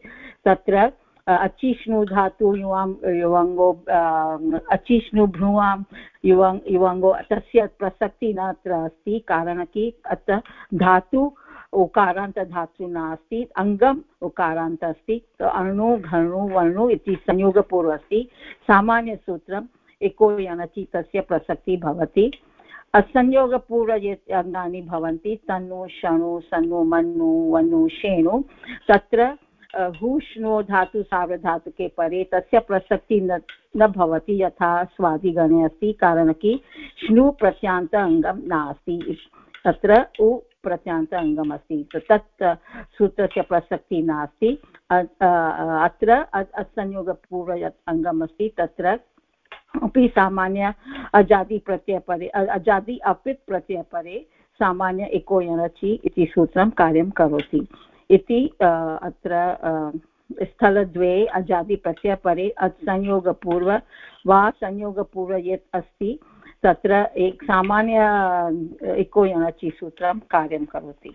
तत्र अचिष्णु धातु युवङ्गो अचिष्णु भ्रुवां युवङ्गो तस्य प्रसक्तिः नात्र अस्ति कारणं कि अत्र धातु उकारान्तधातु नास्ति अङ्गम् उकारान्त अस्ति अणु घणु वर्णु इति संयोगपूर्व अस्ति सामान्यसूत्रम् एको यणचि तस्य प्रसक्तिः भवति असंयोगपूर्व यत् अङ्गानि भवन्ति तन्नु शणु सन्नु मन्नु वनु शेणु तत्र हुष्णो धातु सार्वधातुके परे तस्य प्रसक्तिः न भवति यथा स्वादिगणे अस्ति कारणं कि श्नु प्रत्यान्त अङ्गं नास्ति तत्र उ प्रत्यान्त अङ्गम् अस्ति तत् सूत्रस्य प्रसक्तिः नास्ति अत्र असंयोगपूर्व यत् अङ्गम् अस्ति तत्र अपि सामान्य अजादि प्रत्ययपरे अजादि अपित् प्रत्ययपरे सामान्य एको यणचि इति सूत्रं कार्यं करोति इति अत्र स्थलद्वये अजादि प्रत्ययपरे संयोगपूर्व वा संयोगपूर्व यत् अस्ति तत्र एक सामान्य एको यणचि सूत्रं कार्यं करोति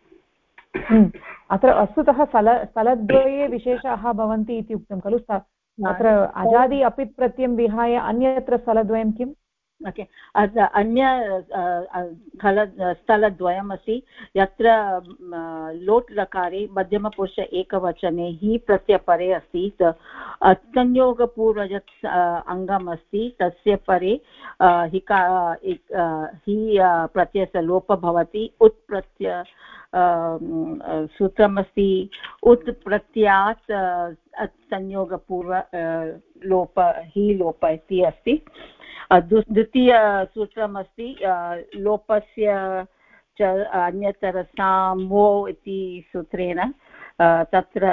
अत्र वस्तुतः स्थलद्वये विशेषाः भवन्ति इति उक्तं खलु अत्र अजादि अपित् प्रत्ययं विहाय अन्यत्र स्थलद्वयं किम् ओके अन्य स्थलद्वयमस्ति यत्र लोट् लकारे मध्यमपुरुष एकवचने हि प्रत्ययपरे अस्ति संयोगपूर्व यत् अङ्गम् अस्ति तस्य परे हि प्रत्ययस्य लोपः भवति उत् प्रत्यय सूत्रमस्ति उत् प्रत्ययात् संयोगपूर्व लोप हि लोप इति अस्ति द्वितीयसूत्रमस्ति लोपस्य च अन्यतरसामो इति सूत्रेण तत्र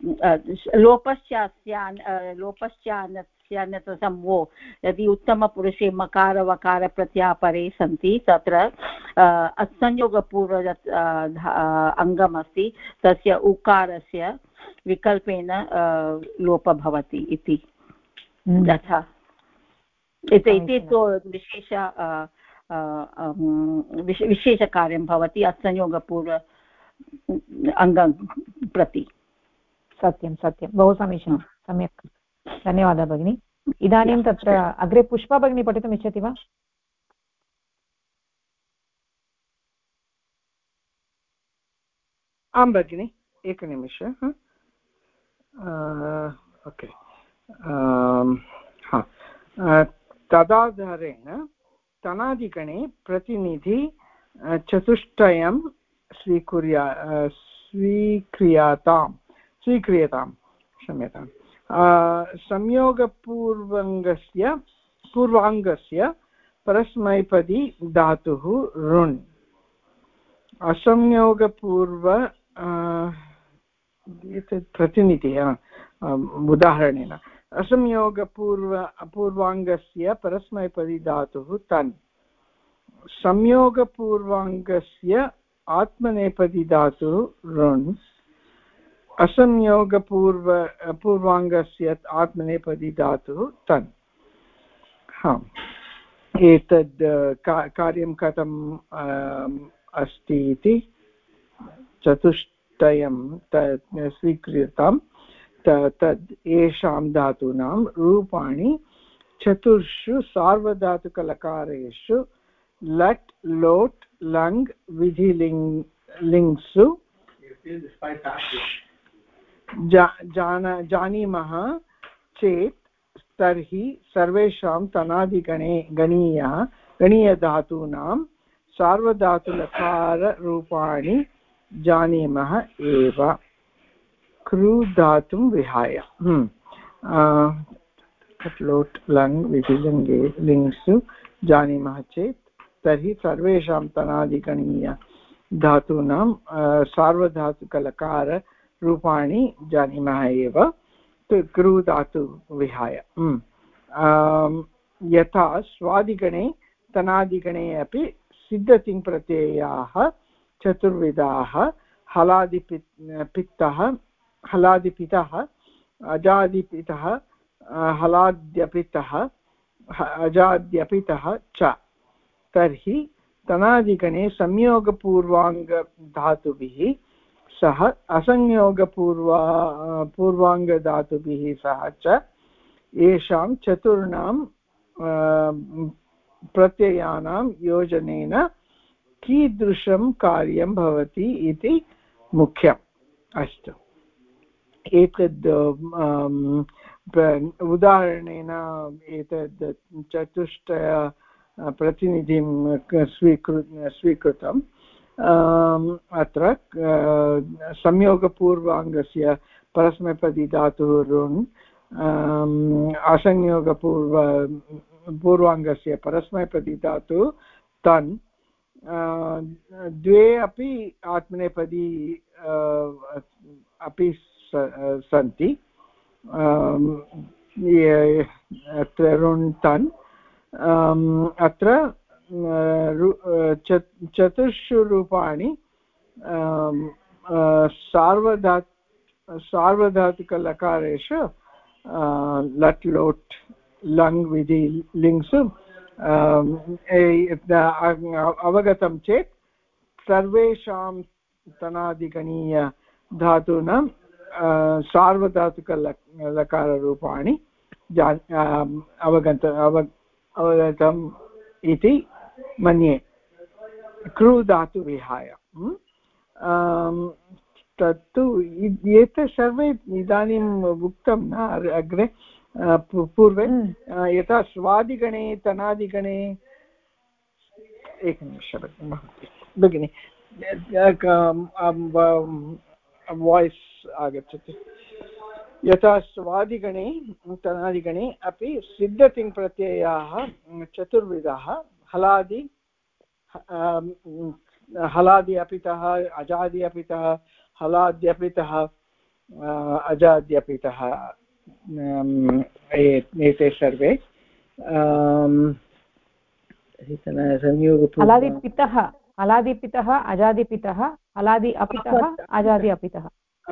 लोपश्चान्यतरसामो यदि उत्तमपुरुषे मकार वकार प्रत्यापरे सन्ति तत्र असंयोगपूर्व यत् अङ्गमस्ति तस्य उकारस्य विकल्पेन लोपः भवति इति तथा इति तु विशेषकार्यं भवति असंयोगपूर्व अङ्गं प्रति सत्यं सत्यं बहु समीचीनं सम्यक् धन्यवादः भगिनी इदानीं तत्र अग्रे पुष्पा भगिनी पठितुम् इच्छति वा आं भगिनि एकनिमिषः ओके तदाधारेण तनादिगणे प्रतिनिधि चतुष्टयं स्वीक्रियतां क्षम्यतां पूर्वाङ्गस्य परस्मैपदी धातुः ऋण् असंयोगपूर्व प्रतिनिधिः उदाहरणेन पूर्वाङ्गस्य परस्मैपदी धातुः तन् संयोगपूर्वाङ्गस्य आत्मनेपदी धातुः ऋण् पूर्वाङ्गस्य आत्मनेपदी धातुः तन् एतद् कार्यं कथम् अस्ति इति चतुष्टयं स्वीकृतं तद् येषां धातूनां रूपाणि चतुर्षु सार्वधातुकलकारेषु लट् लोट् लङ् विधिलिङ्सु जानीमः चेत् तर्हि सर्वेषां गणीयधातूनां सार्वधातुलकाररूपाणि जानीमः एव क्रू धातुं विहाय लोट् लङ् विधिलिङ्गे लिङ्सु जानीमः चेत् तर्हि सर्वेषां तनादिगणीय धातूनां सार्वधातुकलकाररूपाणि जानीमः एव क्रू धातु विहाय यथा स्वादिगणे तनादिगणे अपि सिद्धतिङ्प्रत्ययाः चतुर्विधाः हलादिपित्तः अजादिपितः हलाद्यपितः अजाद्यपितः च तर्हि तनादिगणे संयोगपूर्वाङ्गधातुभिः सह पूर्वाङ्गधातुभिः सह च येषां चतुर्णां प्रत्ययानां योजनेन कीदृशं कार्यं भवति इति मुख्यम्। अस्तु, एतद् उदाहरणेन एतद् चतुष्टय प्रतिनिधिं स्वीकृतम्। अत्र संयोगपूर्वाङ्गस्य परस्मैपदी धातुः रुन्, असंयोगपूर्वाङ्गस्य परस्मैपदी धातुः तन्, द्वे अपि आत्मनेपदी अपि सन्ति। अत्र रुन् तन्, अत्र चतुर्षु रूपाणि सार्वधातुकलकारेषु लट् लोट् लङ् विधि लिङ्सु अवगतं चेत् सर्वेषां तनादिगणीय धातूनां सार्वधातुकलकाररूपाणि अवगतम् इति मन्ये, क्रू धातु विहाय। तत्तु एतत् सर्वे इदानीम् उक्तं न अग्रे पूर्वे, यथा स्वादिगणे तनादिगणे। एकनिमिषं भगिनि, वाय्स् आगच्छति। यथा स्वादिगणे तनादिगणे अपि सिद्धतिङ् प्रत्ययाः चतुर्विधाः। हलादि अपितः, अजादि अपितः, हलाद्यपितः, अजाद्यपितः, एते सर्वे हलादिपितः, हलादिपितः, अजादिपितः, हलादि अपितः, अजादि अपितः,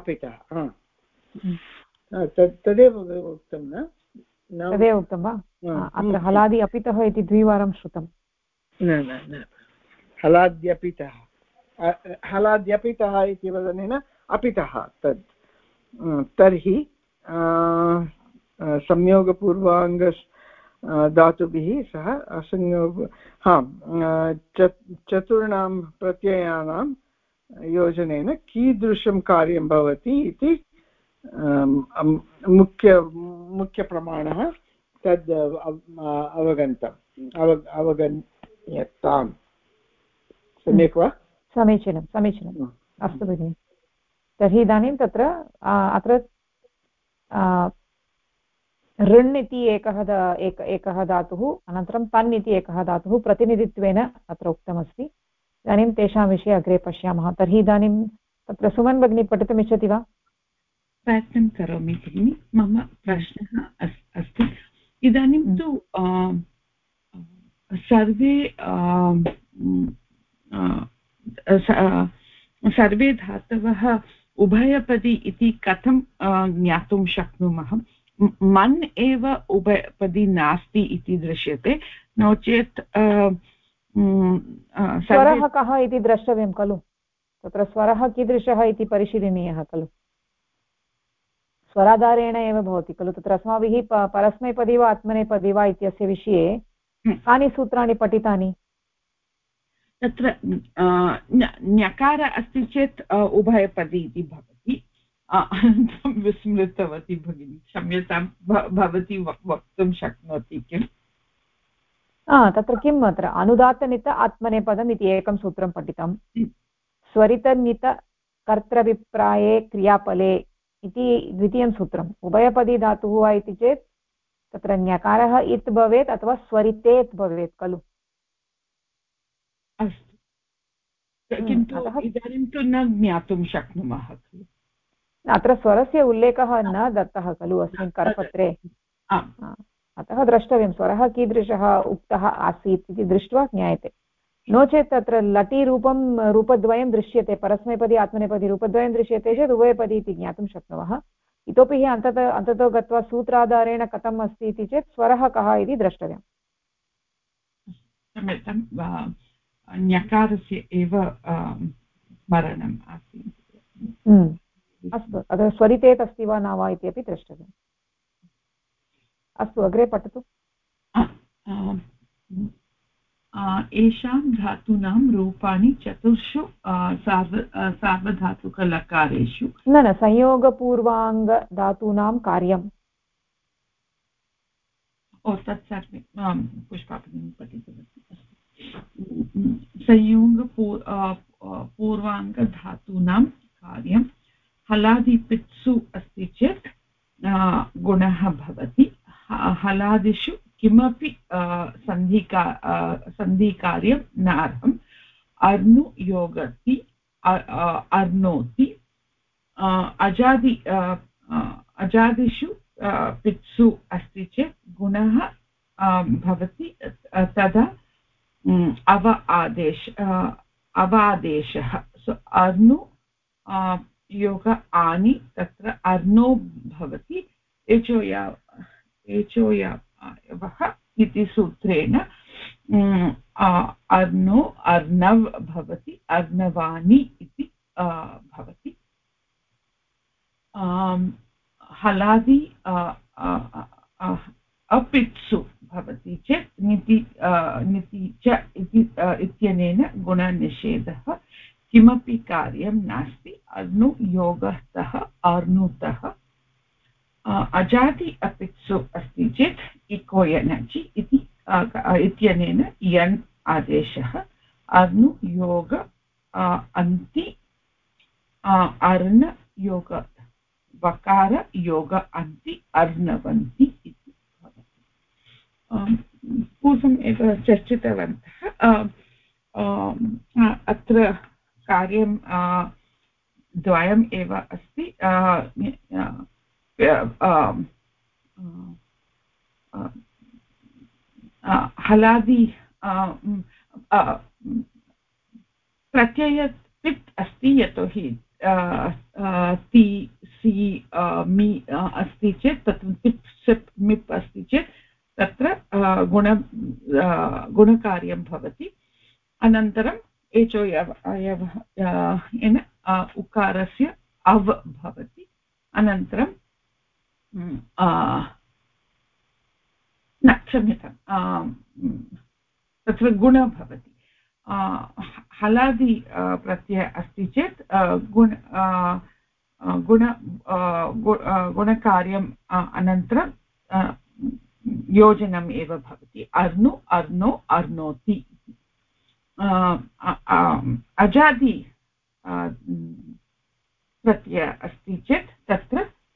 तदेव उक्तं न? तदेव उक्तं वा? अत्र हलादि अपितः इति द्विवारं श्रुतं। न हलाद्यपितः, हलाद्यपितः इति वदनेन अपितः तद्। तर्हि संयोगपूर्वाङ्ग धातुभिः सह असंयोग चतुर्णां प्रत्ययानां योजनेन कीदृशं कार्यं भवति इति मुख्यप्रमाणः तद् अवगम्यताम्। सम्यक् वा? समीचीनं, समीचीनम्। अस्तु भगिनि, तर्हि इदानीं तत्र अत्र ऋण् इति एकः धातुः, अनन्तरं तन् इति एकः धातुः प्रतिनिधित्वेन अत्र उक्तमस्ति। इदानीं तेषां विषये अग्रे पश्यामः। तर्हि इदानीं तत्र सुमन् भगिनी पठितुमिच्छति वा? प्रयत्नं करोमि भगिनि। मम प्रश्नः अस्ति, इदानीं तु सर्वे धातवः उभयपदी इति कथं ज्ञातुं शक्नुमः? मन् एव उभयपदी नास्ति इति दृश्यते, नो चेत् स्वरः कः इति द्रष्टव्यं खलु। तत्र स्वरः कीदृशः इति परिशीलनीयः खलु। स्वराधारेण एव भवति खलु। तत्र अस्माभिः परस्मैपदी वा आत्मनेपदी वा इत्यस्य विषये कानि सूत्राणि पठितानि? तत्र ञकार अस्ति चेत् उभयपदी इति भवति। विस्मृतवती भगिनी, क्षम्यतां। भवती वक्तुं शक्नोति किम्? तत्र किम्, अत्र अनुदात्तनित आत्मनेपदम् इति एकं सूत्रं पठितं। स्वरितनित कर्तृभिप्राये क्रियापले इति द्वितीयं सूत्रम्। उभयपदी धातुः वा इति चेत् तत्र ञकारः इत् भवेत् अथवा स्वरितेत् भवेत् खलु। अस्तु, किन्तु इदानीं तु न ज्ञातुं शक्नुमः खलु। अत्र स्वरस्य उल्लेखः न दत्तः खलु अस्मिन् करपत्रे, अतः द्रष्टव्यं स्वरः कीदृशः उक्तः आसीत् इति दृष्ट्वा ज्ञायते। नो चेत् तत्र रूपद्वयं दृश्यते, परस्मैपदी आत्मनेपदी रूपद्वयं दृश्यते चेत् उभयपदी इति ज्ञातुं शक्नुमः। इतोपि हि अन्ततो गत्वा सूत्राधारेण कथम् अस्ति इति चेत् स्वरः कः इति द्रष्टव्यम्। क्षम्यतां, ञकारस्य एव स्मरणम् आसीत्। अस्तु अत्र स्वरितेत् अस्ति वा न वा इत्यपि द्रष्टव्यम् अस्तु अग्रे पठतु एषां धातूनां रूपाणि चतुर्षु सार्वधातुकलकारेषु न संयोगपूर्वाङ्गधातूनां कार्यम् तत् सर्वे पुष्पापदिनी पठितवती संयोगपूर्वाङ्गधातूनां कार्यं हलादिपित्सु अस्ति चेत् गुणः भवति हलादिषु किमपि सन्धिकार्यं नार्हम् अर्नु योगति अर्नोति अजादिषु पित्सु अस्ति चेत् गुणः भवति तदा अवादेशः अर्नु योग आनि तत्र अर्नो भवति एचोयवः इति सूत्रेण अर्नो अर्णव भवति अर्णवानि इति भवति हलादि अपित्सु भवति चेत् निति च इत्यनेन गुणनिषेधः किमपि कार्यं नास्ति अर्नु योगतः अर्नुतः अजादि अपित्सु अस्ति चेत् इको यनचि इत्यनेन यन् आदेशः अर्नु योग अन्ति अर्ण योग वकार योग अन्ति अर्णवन्ति इति भवति पूर्वम् एव चर्चितवन्तः अत्र कार्यं द्वयम् एव अस्ति हलादि प्रत्यय पित् अस्ति यतोहि ति सि मि अस्ति चेत् तत्र पित् सिप् मिप् अस्ति चेत् तत्र गुणकार्यं भवति अनन्तरम् एचोयवः उकारस्य अव् भवति अनन्तरं न क्षम्यतां तत्र गुण भवति हलादि प्रत्यय अस्ति चेत् गुणकार्यम् अनन्तरं योजनम् एव भवति अर्नु अर्नो अर्नोति अजादि प्रत्यय अस्ति चेत् तत्र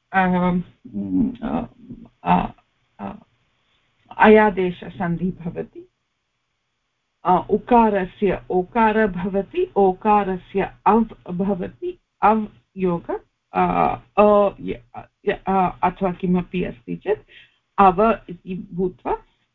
अयादेशसन्धि भवति उकारस्य ओकार भवति ओकारस्य अव् भवति अव् योग अथवा किमपि अस्ति चेत् अव इति भूत्वा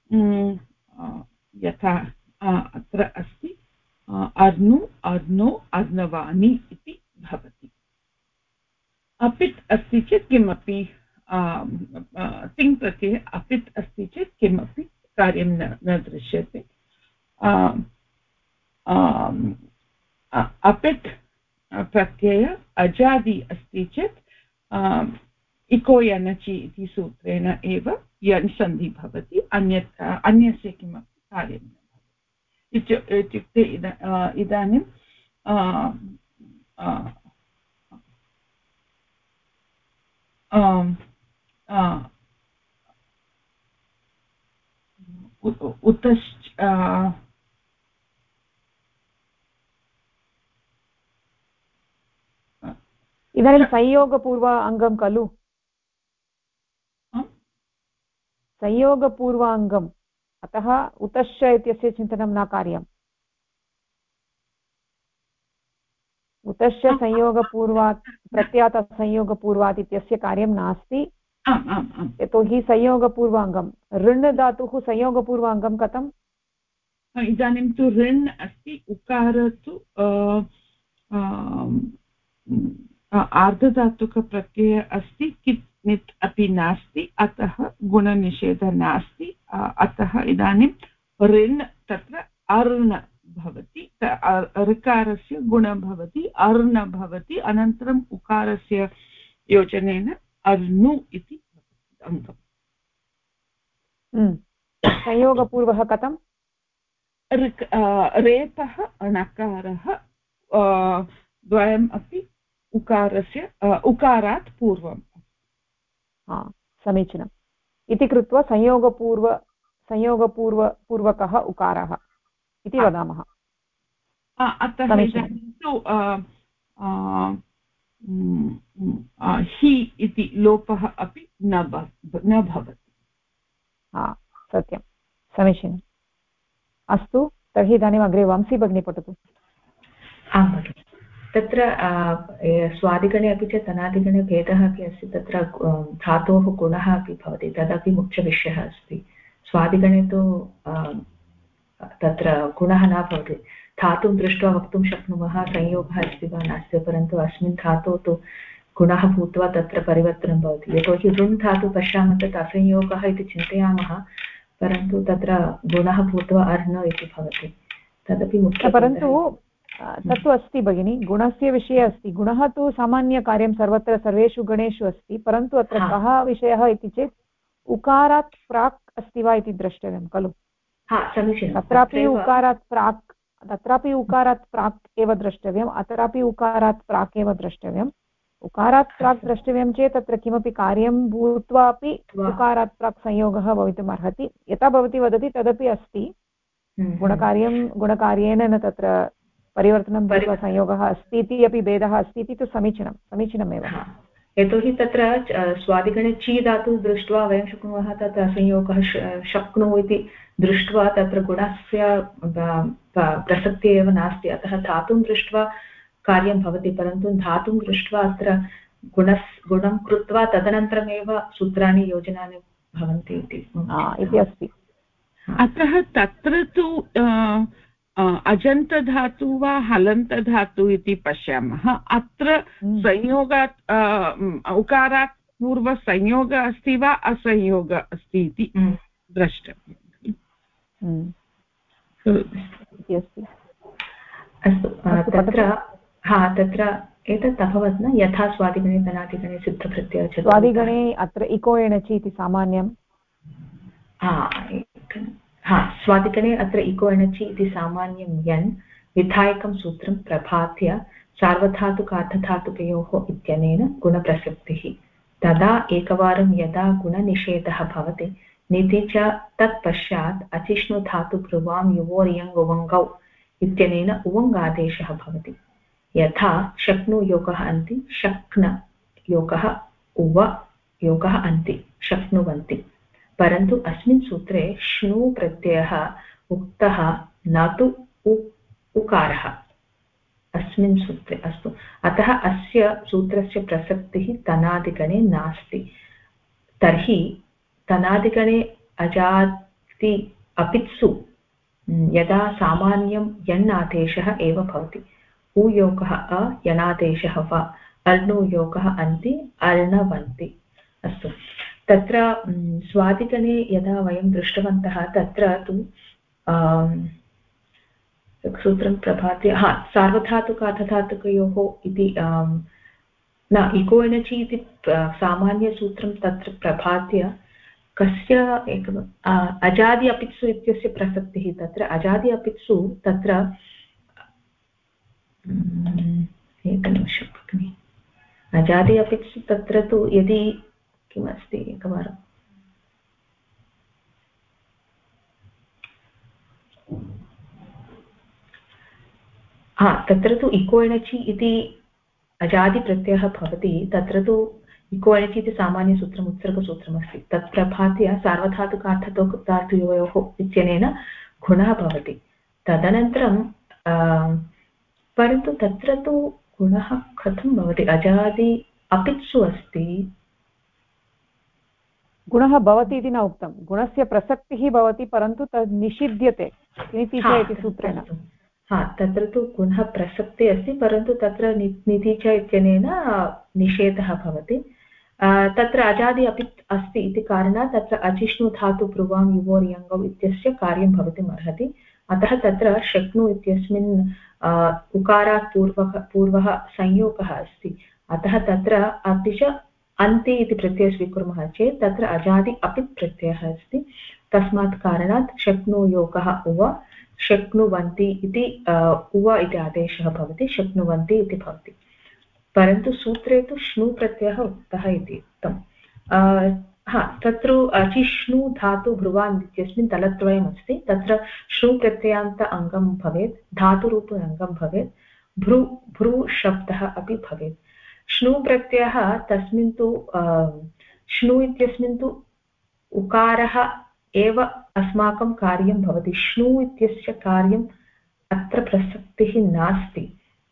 यथा अत्र अस्ति अर्नु अर्नो अर्णवानि इति भवति अपित् अस्ति चेत् किमपि तिङ् प्रत्यये अपित् अस्ति चेत् किमपि कार्यं न दृश्यते अपित् प्रत्यय अजादि अस्ति चेत् इको यनचि इति सूत्रेण एव यन् सन्धि भवति अन्यस्य किमपि कार्यं न भवति इत्युक्ते इदानीं उतश्च इदानीं संयोगपूर्व अङ्गं खलु संयोगपूर्व अङ्गम् अतः उतश्च इत्यस्य चिन्तनं न कार्यम् उतश्च संयोगपूर्वात् प्रत्यातः संयोगपूर्वात् इत्यस्य कार्यं नास्ति यतोहि संयोगपूर्वाङ्गं ऋण् धातुः संयोगपूर्वाङ्गं कथम् इदानीं तु ऋण् अस्ति उकार तु आर्धधातुकप्रत्यय अस्ति कित् नित् अपि नास्ति अतः गुणनिषेधः नास्ति अतः इदानीं ऋण् तत्र अर्ण भवति, ऋकारस्य गुण भवति, अर्न भवति, अनन्तरम् उकारस्य योजनेन अर्नु इति अङ्गम्। संयोगपूर्वः कथं? रेपः णकारः द्वयम् अपि उकारात् पूर्वम्। समीचीनम्। इति कृत्वा संयोगपूर्वकः उकारः इति वदामः। अतः इदानीं तु हि इति लोपः अपि न भवति। सत्यं, समीचीनम्। अस्तु, तर्हि इदानीम् अग्रे वंशी भगिनी पठतु। आं भगिनि, तत्र स्वादिगणे अपि च तनादिगणे भेदः अपि अस्ति। तत्र धातोः गुणः अपि भवति, तदपि मुख्यविषयः अस्ति। स्वादिगणे तु तत्र गुणः न भवति। धातुं दृष्ट्वा वक्तुं शक्नुमः संयोगः अस्ति वा नास्ति, परन्तु अस्मिन् धातोः तु गुणः भूत्वा तत्र परिवर्तनं भवति। यतोहि ऋण् धातु पश्यामः तत् असंयोगः इति चिन्तयामः, परन्तु तत्र गुणः भूत्वा अर्ण इति भवति। तदपि मुख्य, परन्तु तत्तु अस्ति भगिनि, गुणस्य विषये अस्ति। गुणः तु सामान्यकार्यं सर्वत्र सर्वेषु गणेषु अस्ति, परन्तु अत्र कः विषयः इति चेत् उकारात् प्राक् अस्ति वा इति द्रष्टव्यं खलु। तत्रापि उकारात् प्राक् एव द्रष्टव्यम्, अत्रापि उकारात् प्राक् एव द्रष्टव्यम्। उकारात् प्राक् द्रष्टव्यं चेत् तत्र किमपि कार्यं भूत्वा अपि उकारात् प्राक् संयोगः भवितुम् अर्हति। यथा भवती वदति तदपि अस्ति, गुणकार्येण न तत्र परिवर्तनं भूत्वा संयोगः अस्ति इति अपि भेदः अस्ति इति तु समीचीनमेव। यतोहि तत्र स्वादिगणे ची धातु दृष्ट्वा वयं शक्नुमः तत् असंयोगः शक्नुः इति दृष्ट्वा तत्र गुणस्य प्रसक्तिः एव नास्ति। अतः धातुं दृष्ट्वा कार्यं भवति, परन्तु धातुं दृष्ट्वा अत्र गुणं कृत्वा तदनन्तरमेव सूत्राणि योजनानि भवन्ति इति अस्ति। अतः तत्र तु अजन्तधातु वा हलन्तधातु इति पश्यामः। अत्र संयोगात् उकारात् पूर्वसंयोगः अस्ति वा असंयोगः अस्ति इति द्रष्टव्यम्। अस्तु, तत्र एतत् अभवत् न, यथा स्वादिगणे तनादिगणे सिद्धप्रत्ययः। स्वादिगणे अत्र इको एणचि इति सामान्यं। स्वादिगणे अत्र इको एणचि इति सामान्यं यन् विधायकं सूत्रं प्रभात्य सार्वधातुकार्धधातुकयोः इत्यनेन गुणप्रसक्तिः। तदा एकवारं यदा गुणनिषेधः भवति निधि च तत्पश्चात् अचिष्णुधातुभ्रुवां युवोर्यङ् उवङ्गौ इत्यनेन उवङ्गादेशः भवति। यथा शक्नु योगः अन्ति, शक्न योगः उव योगः अन्ति, शक्नुवन्ति। परन्तु अस्मिन् सूत्रे श्नु प्रत्ययः उक्तः न तु उकारः अस्मिन् सूत्रे। अस्तु, अतः अस्य सूत्रस्य प्रसक्तिः तनादिगणे नास्ति। तर्हि तनादिगणे अजाति अपित्सु यदा सामान्यं यन् आदेशः एव भवति। उयोगः अ यनादेशः वा, अर्णुयोगः अन्ति अर्णवन्ति। अस्तु, तत्र स्वादिगणे यदा वयं दृष्टवन्तः तत्र तु सूत्रं प्रभात्य सार्वधातुकार्धधातुकयोः इति न इको एणचि इति सामान्यसूत्रं तत्र प्रभात्य कस्य एकम् अजादि अपित्सु इत्यस्य प्रसक्तिः। तत्र अजादि अपित्सु तत्र एकनिमिषं भगिनि, अजादि अपित्सु तत्र तु यदि किमस्ति एकवारं तत्र तु इको एणचि इति अजादिप्रत्ययः भवति। तत्र तु इको एणचि इति सामान्यसूत्रम् उत्सर्गसूत्रमस्ति। तत् प्रभात्य सार्वधातुकार्धधातुकयोः इत्यनेन गुणः भवति। तदनन्तरं परन्तु तत्र तु गुणः कथं भवति? अजादि अपित्सु अस्ति, गुणः भवति इति न उक्तं, गुणस्य प्रसक्तिः भवति, परन्तु तद् निषिध्यते निति च इति सूत्रेण। तत्र तु गुणः प्रसक्तिः अस्ति, परन्तु तत्र निति च इत्यनेन निषेधः भवति। तत्र अजादि अपि अस्ति इति कारणात् तत्र अजिष्णुधातु ब्रुवां युवोर्यङ्गौ इत्यस्य कार्यं भवितुम् अर्हति। अतः तत्र शक्नु इत्यस्मिन् उकारात् पूर्वः संयोगः अस्ति। अतः तत्र अपि च अन्ते इति प्रत्ययः स्वीकुर्मः चेत् तत्र अजादि अपित् प्रत्ययः अस्ति। तस्मात् कारणात् शक्नुयोगः उव शक्नुवन्ति इति उव इति आदेशः भवति, शक्नुवन्ति इति भवति। परन्तु सूत्रे तु श्नु प्रत्ययः उक्तः इति उक्तम्। तत्र अचिष्णु धातु ब्रुवान् इत्यस्मिन् तलत्रयमस्ति। तत्र श्नु प्रत्ययान्त अङ्गं भवेत्, धातुरूप अङ्गं भवेत्, भ्रू शब्दः अपि भवेत्। श्नु प्रत्ययः तस्मिन् तु श्नु इत्यस्मिन् तु उकारः एव अस्माकं कार्यं भवति। श्नु इत्यस्य कार्यम् अत्र प्रसक्तिः नास्ति।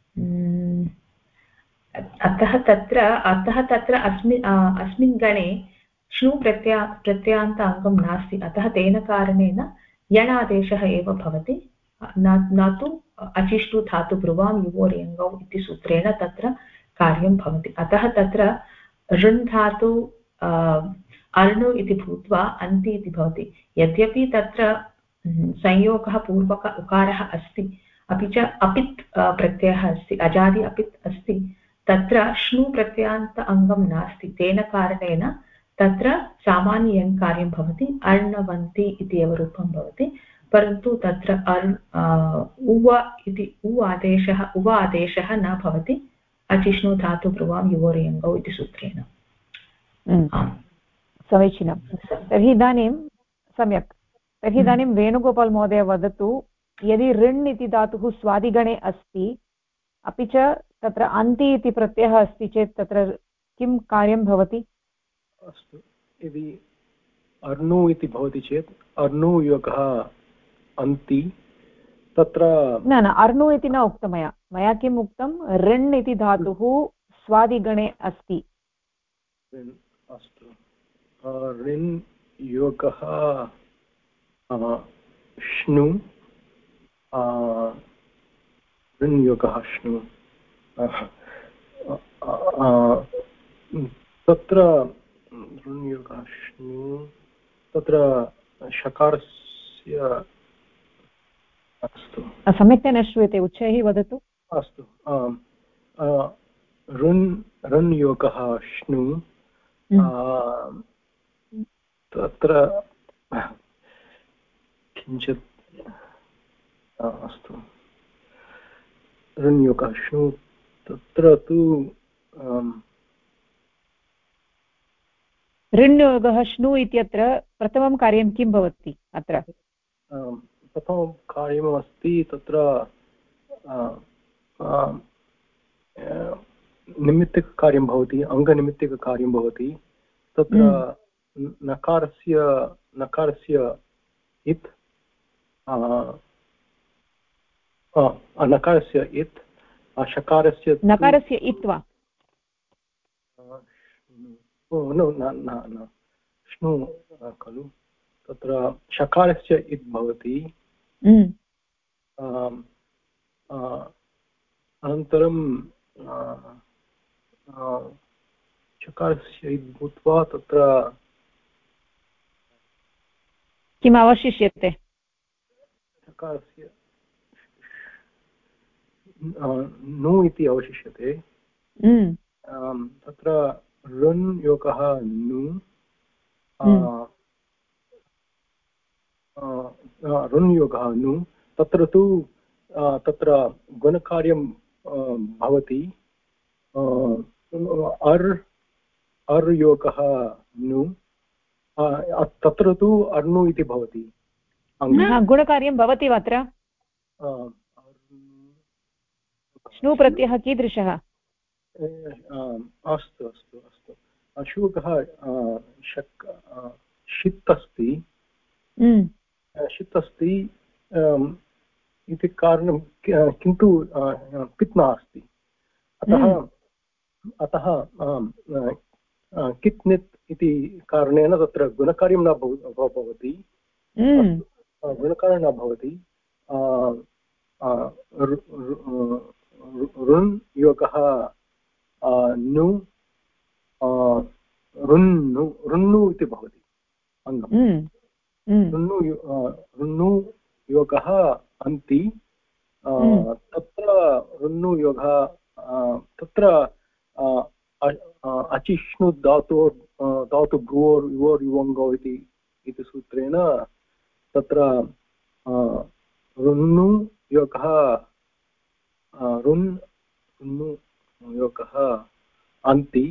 अतः तत्र अस्मिन् गणे श्नु प्रत्ययान्त अङ्गं नास्ति। अतः तेन कारणेन यणादेशः एव भवति, न तु अचिष्टु धातु ब्रुवां युवोरेङ्गौ इति सूत्रेण तत्र कार्यं भवति। अतः तत्र ऋन् धातु अर्णु इति भूत्वा अन्ति इति भवति। यद्यपि तत्र संयोगः पूर्वक उकारः अस्ति, अपि च अपित् प्रत्ययः अस्ति, अजादि अपित् अस्ति, तत्र श्नु प्रत्ययान्त अङ्गं नास्ति। तेन कारणेन तत्र सामान्यं कार्यं भवति, अर्णवन्ति इति एव रूपं भवति। परन्तु तत्र उव इति उव आदेशः न भवति अचिष्णु धातु ब्रुवां युवोरेङ्गौ इति सूत्रेण। समीचीनं। तर्हि इदानीं सम्यक्। तर्हि इदानीं वेणुगोपाल् महोदय वदतु, यदि ऋण् इति धातुः स्वादिगणे अस्ति अपि च तत्र अन्ति इति प्रत्ययः अस्ति चेत् तत्र किं कार्यं भवति? अस्तु, यदि अर्णु इति भवति चेत् अर्णुयोगः अन्ति, तत्र न अर्णु इति न उक्तं मया किम् उक्तं, ऋण् इति धातुः स्वादिगणे अस्ति। अस्तु, ऋन् योगः श्नु, ऋन् योगः श्नु, तत्र ऋन् योगः श्नु, तत्र शकारस्य अस्तु सम्यक्तया न श्रूयते, उच्चैः वदतु। अस्तु, ऋन् योगः श्नु, तत्र किञ्चित् अस्तु, ऋन् योगः श्नु, तत्र तु ऋन् योगः श्नु इत्यत्र प्रथमं कार्यं किं भवति? अत्र प्रथमं कार्यमस्ति, तत्र निमित्तिककार्यं भवति, अङ्गनिमित्तिककार्यं भवति। तत्र नकारस्य इत्, नकारस्य इत्, शकारस्य इत् वा? न श्नु खलु, तत्र शकारस्य इत् भवति। अनन्तरं शकारस्य इत् भूत्वा तत्र किम् अवशिष्यते? शकारस्य नु इति अवशिष्यते। तत्र ऋन् योगः नु, ऋन् योगः नु, तत्र तु तत्र गुणकार्यं भवति। अर् योगः नु, तत्र तु अर्णु इति भवति। गुणकार्यं भवति अत्र? श्नु प्रत्ययः कीदृशः? अस्तु अस्तु अस्तु, शुकः षित् अस्ति, षित् अस्ति इति कारणं, किन्तु पित् नास्ति। अतः कित् नित् इति कारणेन तत्र गुणकार्यं न भवति, गुणकार्यं न भवति। ऋन् योगः नु, ऋन्नु इति भवति अङ्गं। ऋन्नु योगः अन्ति तत्र रुन्नुयोगः तत्र अचिष्णु धातु भ्रुवोर् युवोर् युवङ्गौ इति सूत्रेण तत्र रुन्नु योगः रुन्नु योगः अन्ति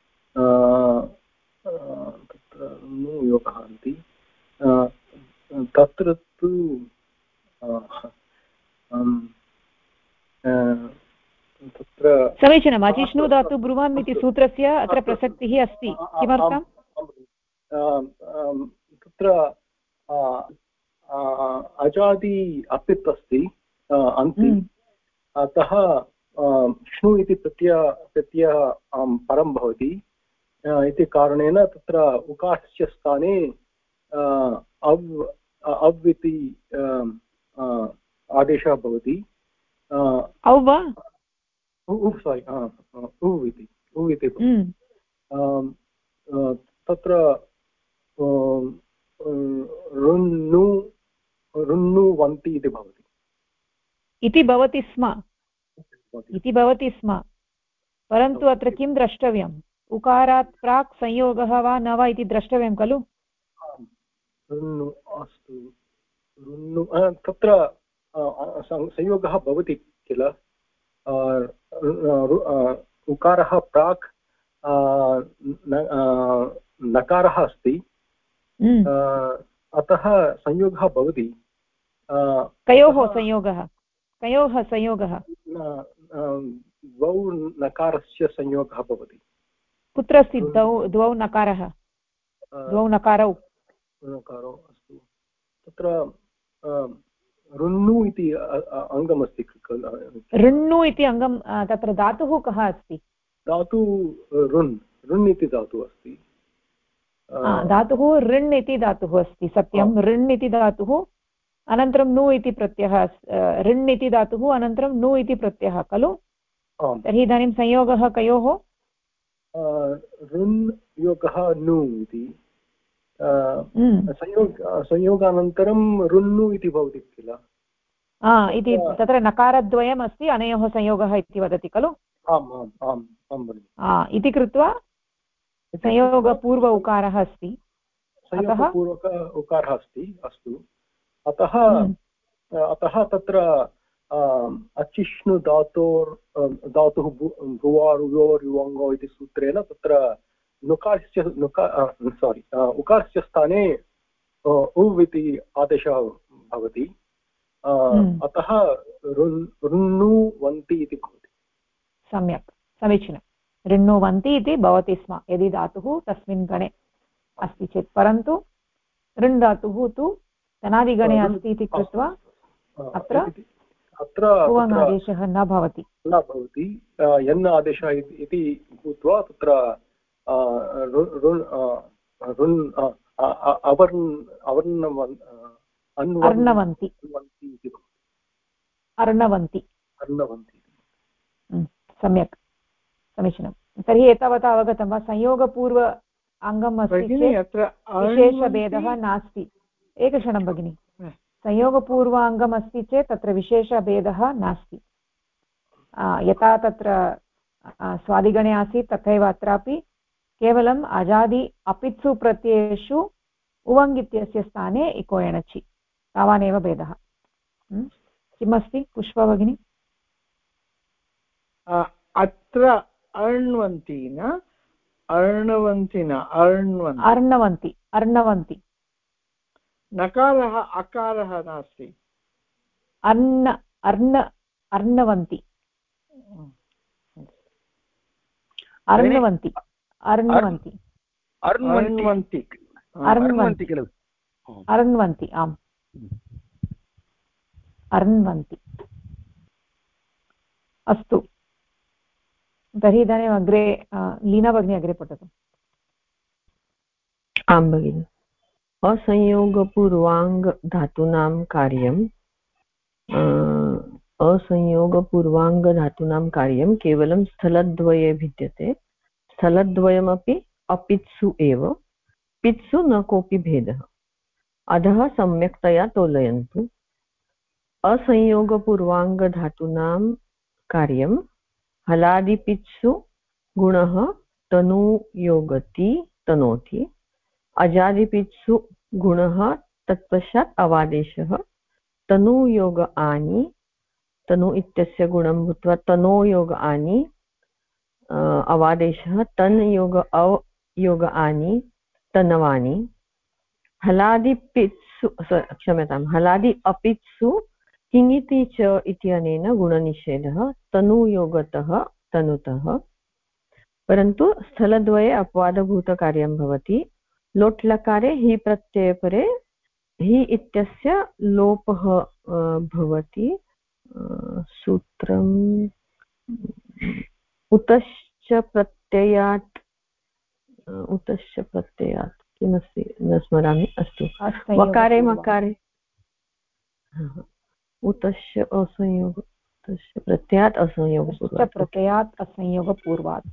तत्र रुन्नु योगः अन्ति तत्र तु तत्र समीचीनम् अचिष्णु धातु ब्रुवन् इति सूत्रस्य अत्र प्रसक्तिः अस्ति किमर्थम् तत्र अजादि अपित् अस्ति अन्ति अतः श्नु इति प्रत्ययः परं भवति इति कारणेन तत्र उकारस्य स्थाने अव् इति आदेशः भवति तत्र रुन्नुवन्ति इति भवति इति भवति स्म परन्तु अत्र किं द्रष्टव्यम् उकारात् प्राक् संयोगः वा न वा इति द्रष्टव्यं खलु अस्तु तत्र संयोगः भवति किल उकारः प्राक् नकारः अस्ति अतः संयोगः भवति कयोः संयोगः द्वौ नकारस्य संयोगः भवति कुत्र अस्ति द्वौ नकारौ अस्तु तत्र रुन्नु इति अङ्गमस्ति रुन्नु इति अङ्गं तत्र धातुः कः अस्ति धातु रुन् इति धातुः अस्ति धातुः ऋण् इति धातुः अस्ति सत्यं ऋण् इति धातुः अनन्तरं नु इति प्रत्ययः ऋण् इति धातुः अनन्तरं नु इति प्रत्ययः खलु तर्हि इदानीं संयोगः कयोः ऋन् योगः नु इति संयोगानन्तरं रुन्नु इति भवति किल इति तत्र नकारद्वयम् अस्ति अनयोः संयोगः इति वदति खलु इति कृत्वा संयोगपूर्व उकारः अस्ति संयोगपूर्वक उकारः अस्ति अस्तु अतः तत्र अचिष्णु धातुः भ्रुवार् युवोर् युवङ्गौ इति सूत्रेण तत्र उकारस्य स्थाने उव् इति आदेशः भवति अतः रुन्नुवन्ति इति भवति सम्यक् समीचीनं ऋण्नुवन्ति इति भवति स्म यदि धातुः तस्मिन् गणे अस्ति चेत् परन्तु ऋण् धातुः तु तनादिगणे अस्ति इति कृत्वा अत्र उवङ् आदेशः न भवति यन् आदेशः इति भूत्वा तत्र अर्णवन्ति सम्यक् समीचीनं तर्हि एतावता अवगतं वा संयोगपूर्व अङ्गम् अस्ति चेत् विशेषभेदः नास्ति एकक्षणं भगिनि संयोगपूर्व अङ्गम् अस्ति चेत् तत्र विशेषभेदः नास्ति यथा तत्र स्वादिगणे आसीत् तथैव अत्रापि केवलम् अजादि अपित्सु प्रत्ययेषु उवङ् इत्यस्य स्थाने इको एणचि तावानेव भेदः किमस्ति पुष्पा भगिनी अत्र अर्णवन्ति नकारः अकारः नास्ति अर्णवन्ति आम् अर्ण्वन्ति अस्तु तर्हि इदानीम् अग्रे लीना भगिनी अग्रे पठतु आं भगिनि असंयोगपूर्वाङ्ग धातूनां कार्यं केवलं स्थलद्वये भिद्यते स्थलद्वयमपि अपित्सु एव पित्सु न कोऽपि भेदः अधः सम्यक्तया तोलयन्तु असंयोगपूर्वाङ्गधातूनां कार्यं हलादिपित्सु गुणः तनुयोगति तनोति, अजादिपित्सु गुणः तत्पश्चात् अवादेशः तनुयोग आनि, तनु इत्यस्य गुणं भूत्वा तनोयोग आनि, अवादेशः तनयोग अवयोग आनि तनवानि, हलादिपित्सु क्षम्यतां हलादि अपित्सु किङिति च इत्यनेन गुणनिषेधः तनुयोगतः तनुतः, परन्तु स्थलद्वये अपवादभूतकार्यं भवति। लोट्लकारे हि प्रत्ययपरे हि इत्यस्य लोपः भवति। सूत्रम् उतश्च प्रत्ययात् किमस्ति न स्मरामि, अस्तु वकारे मकारे उतश्च असंयोग उतश्च प्रत्ययात् असंयोगपूर्वात्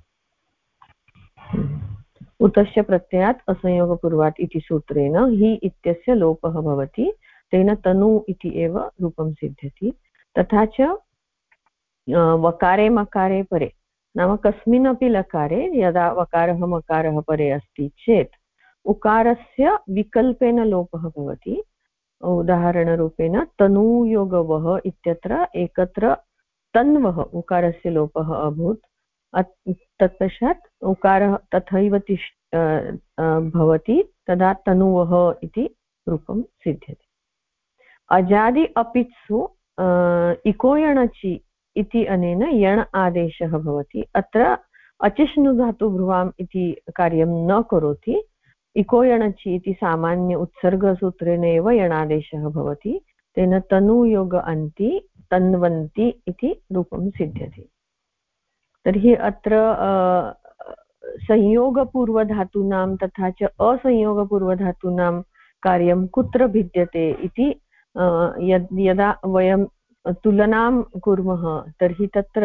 उतश्च प्रत्ययात् असंयोगपूर्वात् इति सूत्रेण हि इत्यस्य लोपः भवति, तेन तनु इति एव रूपं सिद्ध्यति। तथा च वकारे मकारे परे नाम कस्मिन्नपि लकारे यदा वकारः मकारः परे अस्ति चेत् उकारस्य विकल्पेन लोपः भवति। उदाहरणरूपेण तनूयोगवः इत्यत्र एकत्र तन्वः उकारस्य लोपः अभूत्, तत्पश्चात् उकारः तथैव भवति, तदा तनुवः इति रूपं सिद्ध्यति। अजादि अपित्सु इको यणचि इति अनेन यण् आदेशः भवति। अत्र अचिष्णुधातुभ्रुवाम् इति कार्यं न करोति, इको यणचि इति सामान्य उत्सर्गसूत्रेण एव यणादेशः भवति, तेन तनुयोग अन्ति तन्वन्ति इति रूपं सिद्ध्यति। तर्हि अत्र संयोगपूर्वधातूनां तथा च असंयोगपूर्वधातूनां कार्यं कुत्र भिद्यते इति यदा वयं तुलनां कुर्मः तर्हि तत्र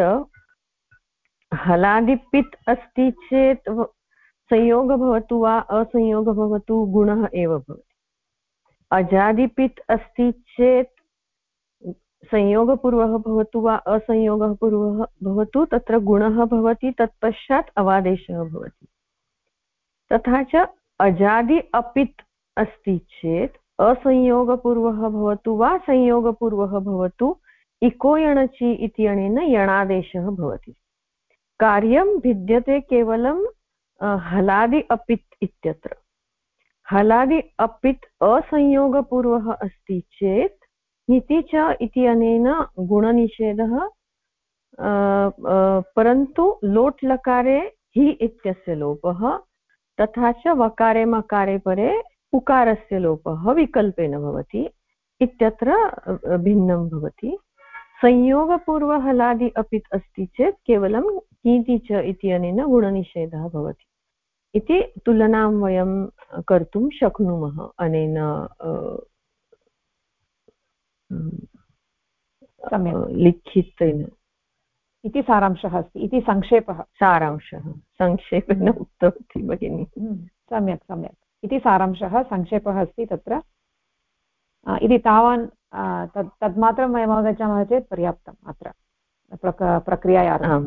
हलादिपित् अस्ति चेत् संयोगः भवतु वा असंयोगः भवतु गुणः एव भवति। अजादिपित् अस्ति चेत् संयोगपूर्वः भवतु वा असंयोगः पूर्वः भवतु तत्र गुणः भवति, तत्पश्चात् अवादेशः भवति। तथा च अजादि अपित् अस्ति चेत् असंयोगपूर्वः भवतु वा संयोगपूर्वः भवतु इको यणचि इत्यनेन यणादेशः भवति। कार्यं भिद्यते केवलं हलादि अपित् इत्यत्र। हलादि अपित् असंयोगपूर्वः अस्ति चेत् नीति च इत्यनेन गुणनिषेधः, परन्तु लोट् लकारे हि इत्यस्य लोपः, तथा च वकारे मकारे परे उकारस्य लोपः विकल्पेन भवति इत्यत्र भिन्नं भवति। संयोगपूर्वहलादि अपित् अस्ति चेत् केवलं नीति च इत्यनेन गुणनिषेधः भवति इति तुलनां वयं कर्तुं शक्नुमः अनेन लिखितेन इति सारांशः अस्ति, इति संक्षेपः। संक्षेपेण उक्तवती भगिनी। सम्यक् सम्यक्, इति सारांशः संक्षेपः अस्ति तत्र। इति तावान् तद्मात्रं वयम् अवगच्छामः चेत् पर्याप्तम् अत्र प्रक्रियायां।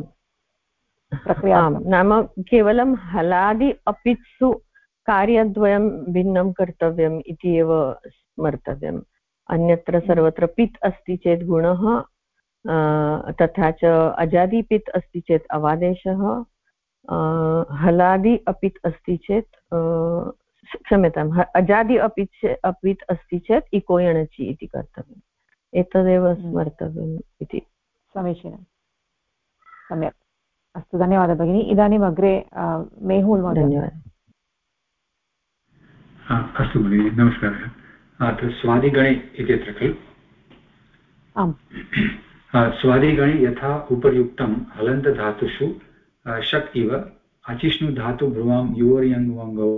नाम केवलं हलादि अपित्सु कार्यद्वयं भिन्नं कर्तव्यम् इति एव स्मर्तव्यम्। अन्यत्र सर्वत्र पित् अस्ति चेत् गुणः, तथा च अजादि पित् अस्ति चेत् अवादेशः, हलादि अपित् अस्ति चेत् क्षम्यताम् अजादि अपित् अस्ति चेत् इको यणचि इति कर्तव्यम्। एतदेव स्मर्तव्यम् इति। समीचीनं, सम्यक्, अस्तु, धन्यवादः भगिनी। इदानीम् अग्रे मेहुल् महोदय। धन्यवादः। अस्तु भगिनि, नमस्कारः। अत्र स्वादिगणे इत्यत्र खलु? आम्। स्वादिगणे यथा उपर्युक्तं हलन्तधातुषु शक् इव अचिष्णुधातुभ्रुवां योर्यङ्वङ्गौ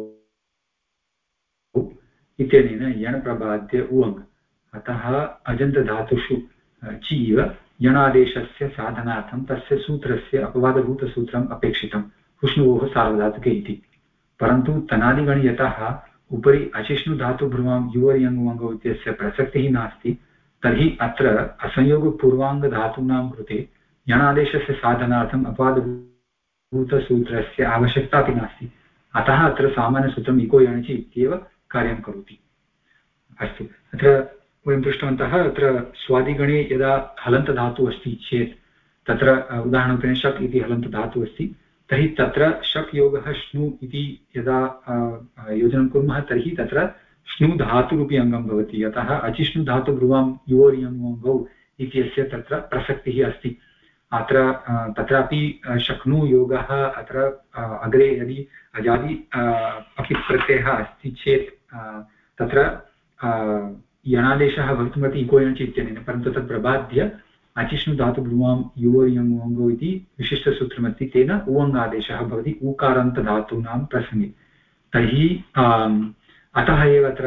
इत्यनेन यण् प्रबाद्य उवङ्, अतः अजन्तधातुषु चि इव यणादेशस्य साधनार्थं तस्य सूत्रस्य अपवादभूतसूत्रम् अपेक्षितं हुष्णुवोः सार्वधातुके इति। परन्तु तनादिगणे यतः उपरि अचिष्णुधातुभ्रुवां युवर्यङ्वङ्गौ इत्यस्य प्रसक्तिः नास्ति, तर्हि अत्र असंयोगपूर्वाङ्गधातूनां कृते यणादेशस्य साधनार्थम् अपवादभूतसूत्रस्य आवश्यकता अपि नास्ति। अतः अत्र सामान्यसूत्रम् इको यणचि इत्येव कार्यं करोति। अस्तु, अत्र वयं दृष्टवन्तः अत्र स्वादिगणे यदा हलन्तधातुः अस्ति चेत् तत्र उदाहरणरूपेण शक् इति हलन्तधातुः अस्ति, तर्हि तत्र शक् योगः श्नु इति यदा योजनं कुर्मः तर्हि तत्र श्नु धातुरूपी अङ्गं भवति। अतः अचिष्णु धातु ब्रुवां युवोर्यङ्गौ इत्यस्य तत्र प्रसक्तिः अस्ति। अत्र तत्रापि शक्नु योगः अत्र अग्रे यदि अजादि अपि प्रत्ययः अस्ति चेत् तत्र यणादेशः भवितुमर्हति इको यणचि इत्यनेन, परन्तु तत् प्रबाद्य अचिष्णु धातु ब्रुवां युवोर्यङ्गौ इति विशिष्टसूत्रमस्ति, तेन उवङ्गादेशः भवति ऊकारान्तधातूनां प्रसङ्गे। तर्हि अतः एव अत्र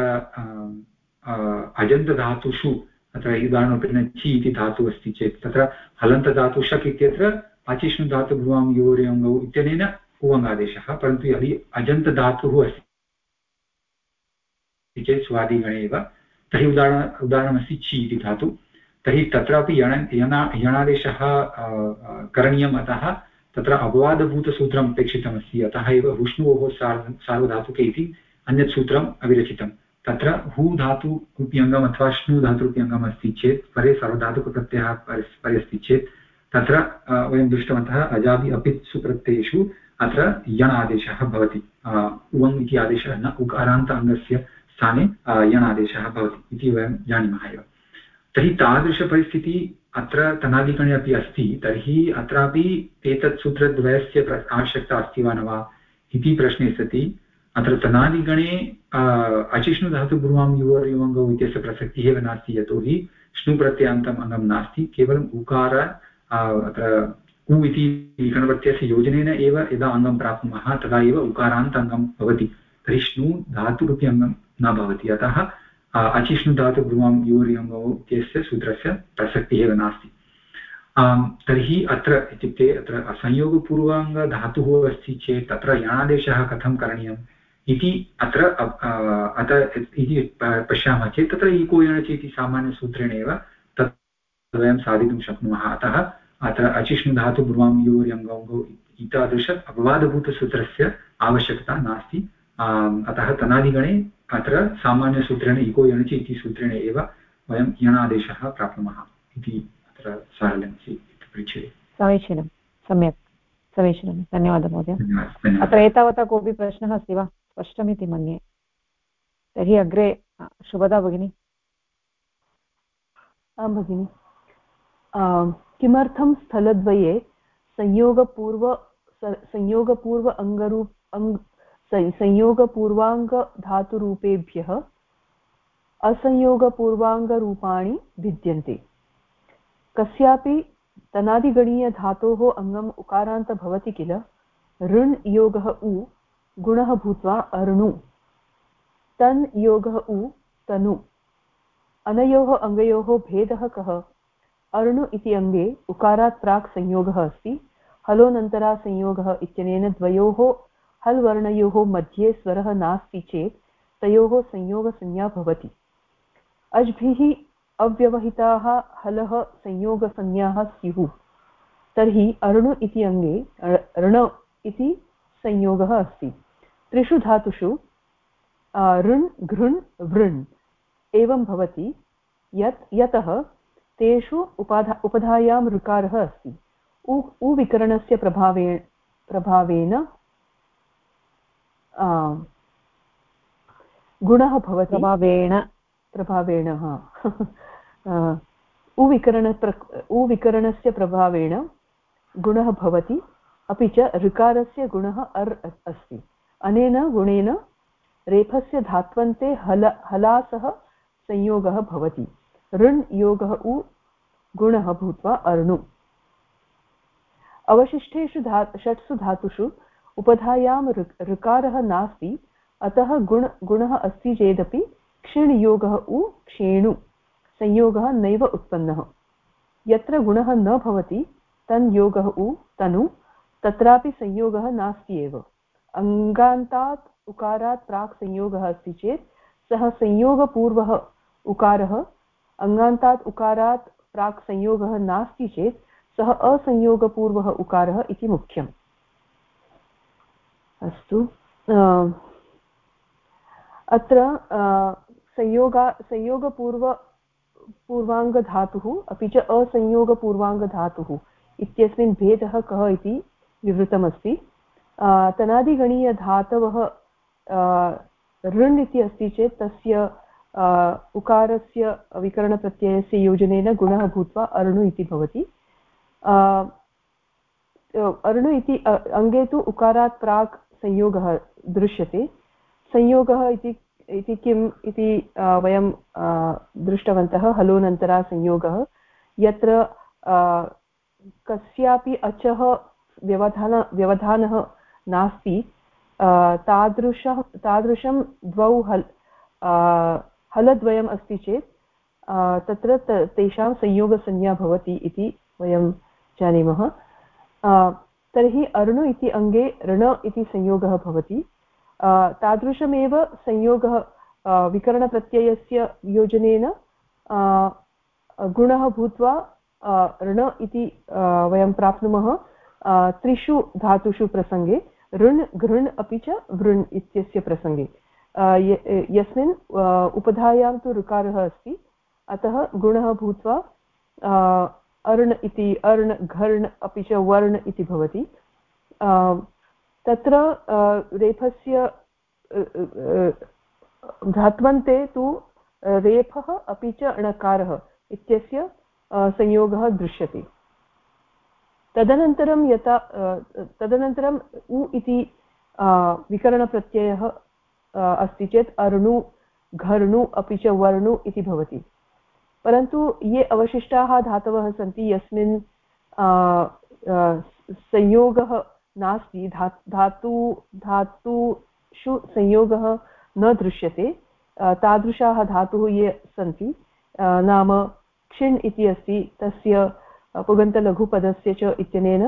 अजन्तधातुषु अत्र उदाहरणरूपेण चि इति धातुः अस्ति चेत् तत्र हलन्तधातु शक् इत्यत्र अचिष्णु धातु भ्रुवां योर्यङ्गौ इत्यनेन उवङ्गादेशः, परन्तु यदि अजन्तधातुः अस्ति चेत् स्वादिगणे एव, तर्हि उदाहरणमस्ति चि इति धातु, तर्हि तत्रापि यणादेशः करणीयम्। अतः तत्र अपवादभूतसूत्रम् अपेक्षितमस्ति। अतः एव हुष्णोः सार्वधातुके इति अन्यत् सूत्रम् अविरचितं। तत्र हू धातु रूप्यङ्गम् अथवा श्नु धातु रूप्यङ्गम् अस्ति चेत् परे सार्वधातुकप्रत्ययः परे अस्ति चेत् तत्र वयं दृष्टवन्तः अजादि अपित्सु प्रत्ययेषु अत्र यण् आदेशः भवति। उवङ् इति आदेशः न उकारान्त अङ्गस्य स्थाने यण् आदेशः भवति इति वयं जानीमः एव। तर्हि तादृशपरिस्थितिः अत्र तनादिगणे अपि अस्ति। तर्हि अत्रापि एतत् सूत्रद्वयस्य आवश्यकता अस्ति वा न वा इति प्रश्ने सति अत्र तनादिगणे अचिष्णु धातु ब्रुवां युवोर्यङ्गौ इत्यस्य प्रसक्तिः एव नास्ति, यतोहि श्नु प्रत्ययान्तम् अङ्गं नास्ति, केवलम् उकार अत्र उ इति विकरणप्रत्ययस्य योजनेन एव यदा अङ्गं प्राप्नुमः तदा एव उकारान्त अङ्गं भवति। तर्हि श्नु धातुरूपी अङ्गं न भवति। अतः अचिष्णु धातु ब्रुवां युवोर्यङ्गौ इत्यस्य सूत्रस्य प्रसक्तिः एव नास्ति। तर्हि अत्र इत्युक्ते अत्र असंयोगपूर्वाङ्गधातुः अस्ति चेत् तत्र यणादेशः कथं करणीयम् इति अत्र इति पश्यामः चेत् तत्र इको यणचि इति सामान्यसूत्रेण एव तत् वयं साधितुं शक्नुमः। अतः अत्र अचिष्णु धातु ब्रुवां युवोर्यङ्गौ एतादृश अपवादभूतसूत्रस्य आवश्यकता नास्ति। अतः तनादिगणे अत्र सामान्यसूत्रेण इको यणचि इति सूत्रेण एव वयं यणादेशः प्राप्नुमः इति अत्र सारल्यमस्ति इति पृच्छ्यते। समीचीनं, सम्यक्, समीचीनं, धन्यवादः महोदय। अत्र एतावता कोऽपि प्रश्नः अस्ति वा? स्पष्टमिति मन्ये। तर्हि अग्रे शुभदा भगिनी। आं भगिनि, किमर्थं स्थलद्वये संयोगपूर्वाङ्गधातुरूपेभ्यः असंयोगपूर्वाङ्गरूपाणि भिद्यन्ते? कस्यापि तनादिगणीयधातोः अङ्गम् उकारान्त भवति किल? ऋण् योगः उ गुणः भूत्वा अर्णु, तन् योगः उ तनु। अनयोः अङ्गयोः भेदः कः? अर्णु इति अङ्गे उकारात् प्राक् संयोगः अस्ति, हलोनन्तरा संयोगः इत्यनेन द्वयोः हल् वर्णयोः मध्ये स्वरः नास्ति चेत् तयोः संयोगसंज्ञा भवति। अज्भिः अव्यवहिताः हलः संयोगसंज्ञाः स्युः। तर्हि अर्णु इति अङ्गे ऋण इति संयोगः अस्ति। त्रिषु धातुषु ऋण् घृण् वृण् एवं भवति यतः तेषु उपधायां ऋकारः अस्ति। उ विकरणस्य प्रभावेन गुणः भवति। प्रभावेण उविकरणस्य प्रभावेण गुणः भवति, अपि च ऋकारस्य गुणः अर् अस्ति। अनेन गुणेन रेफस्य धात्वन्ते हलासः संयोगः भवति। ऋण् योगः उ गुणः भूत्वा अर्णु। अवशिष्टेषु षट्सु धातुषु उपधायां ऋकारः नास्ति, अतः गुणः अस्ति चेदपि क्षिण् योगः उ क्षेणु संयोगः नैव उत्पन्नः। यत्र गुणः न भवति तन् योगः उ तनु, तत्रापि संयोगः नास्ति एव। अङ्गान्तात् उकारात् प्राक् संयोगः अस्ति चेत् सः संयोगपूर्वः उकारः अङ्गान्तात् उकारात् प्राक् संयोगः नास्ति चेत् सः असंयोगपूर्वः उकारः इति मुख्यम्। अस्तु, अत्र संयोगपूर्वाङ्गधातुः अपि च असंयोगपूर्वाङ्गधातुः इत्यस्मिन् भेदः कः इति विवृतमस्ति। तनादिगणीयधातवः ऋण् इति अस्ति चेत् तस्य उकारस्य विकरणप्रत्ययस्य योजनेन गुणः भूत्वा अर्णु इति भवति। अर्णु इति अङ्गे तु उकारात् प्राक् संयोगः दृश्यते। संयोगः इति किम् इति वयं दृष्टवन्तः। हलोनन्तरा संयोगः, यत्र कस्यापि अचः व्यवधानः नास्ति, तादृशं द्वौ हलद्वयम् अस्ति चेत् तत्र तेषां संयोगसंज्ञा भवति इति वयं जानीमः। तर्हि अर्णु इति अङ्गे ऋण इति संयोगः भवति। तादृशमेव संयोगः विकरणप्रत्ययस्य योजनेन गुणः भूत्वा ऋण इति वयं प्राप्नुमः त्रिषु धातुषु प्रसङ्गे, ऋण् घृण् अपि च वृण् इत्यस्य प्रसङ्गे। यस्मिन् उपधायां तु ऋकारः अस्ति, अतः गुणः भूत्वा अर्ण इति अर्ण घर्ण् अपि च वर्ण इति भवति। तत्र रेफस्य धात्वन्ते तु रेफः अपि च णकारः इत्यस्य संयोगः दृश्यते। तदनन्तरं तदनन्तरम् उ इति विकरणप्रत्ययः अस्ति चेत् अर्णु घर्णु अपि च वर्णु इति भवति। परन्तु ये अवशिष्टाः धातवः सन्ति यस्मिन् संयोगः नास्ति, धातुषु संयोगः न दृश्यते, तादृशाः धातुः ये सन्ति, नाम क्षिण् इति अस्ति, तस्य पुगन्तलघुपदस्य च इत्यनेन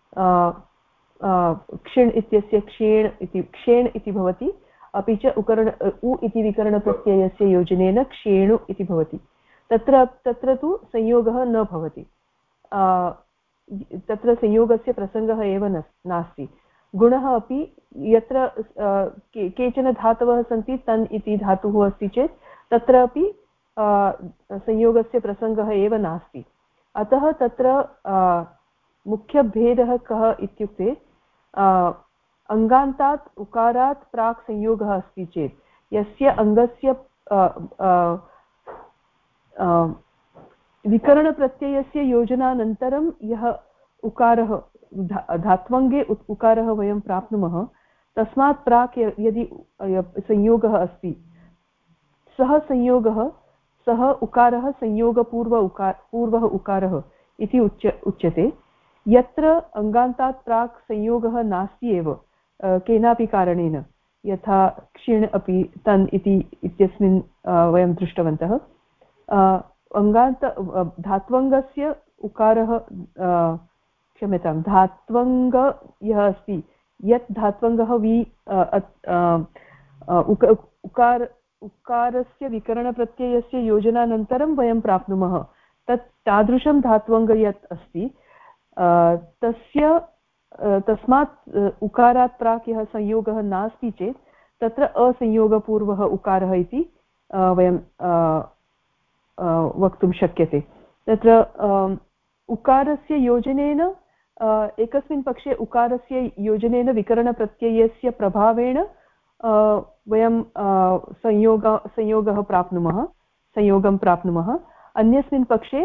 क्षिण् इत्यस्य क्षेण् इति भवति। अपि च उ इति विकरणप्रत्ययस्य योजनेन क्षेणु इति भवति। तत्र तु संयोगः न भवति, तत्र संयोगस्य प्रसङ्गः एव नास्ति। गुणः अपि यत्र केचन धातवः सन्ति, तन् इति धातुः अस्ति चेत् तत्रापि संयोगस्य प्रसङ्गः एव नास्ति। अतः तत्र मुख्यभेदः कः इत्युक्ते अङ्गान्तात् उकारात् प्राक् संयोगः अस्ति चेत् यस्य अङ्गस्य विकरणप्रत्ययस्य योजनानन्तरं यः उकारः धात्वङ्गे उकारः वयं प्राप्नुमः, तस्मात् प्राक् यदि संयोगः अस्ति, सः उकारः संयोगपूर्वः उकारः इति उच्यते। यत्र अङ्गान्तात् प्राक् संयोगः नास्ति एव केनापि कारणेन, यथा क्षिण् अपि तन् इत्यस्मिन् वयं दृष्टवन्तः, धात्वङ्गस्य उकारः क्षम्यतां धात्वङ्ग यः अस्ति, यत् धात्वङ्गः उकारस्य विकरणप्रत्ययस्य योजनानन्तरं वयं प्राप्नुमः, तादृशं धात्वङ्ग यत् अस्ति, तस्मात् उकारात् प्राक् यः संयोगः नास्ति चेत् तत्र असंयोगपूर्वः उकारः इति वयं वक्तुं शक्यते। तत्र उकारस्य योजनेन एकस्मिन् पक्षे उकारस्य योजनेन विकरणप्रत्ययस्य प्रभावेण वयं संयोगं प्राप्नुमः। अन्यस्मिन् पक्षे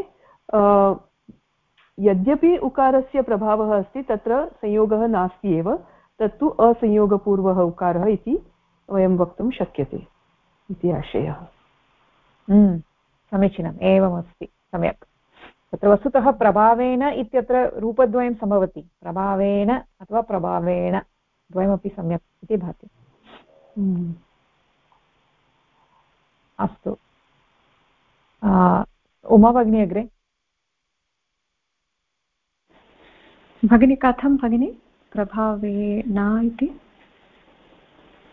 यद्यपि उकारस्य प्रभावः अस्ति, तत्र संयोगः नास्ति एव, तत्तु असंयोगपूर्वः उकारः इति वयं वक्तुं शक्यते इति आशयः। समीचीनम्, एवमस्ति, सम्यक्। तत्र वस्तुतः प्रभावेन इत्यत्र रूपद्वयं सम्भवति, प्रभावेन अथवा प्रभावेण द्वयमपि सम्यक् इति भाति। अस्तु, उमा भगिनी अग्रे। भगिनी कथं भगिनी प्रभावेन इति?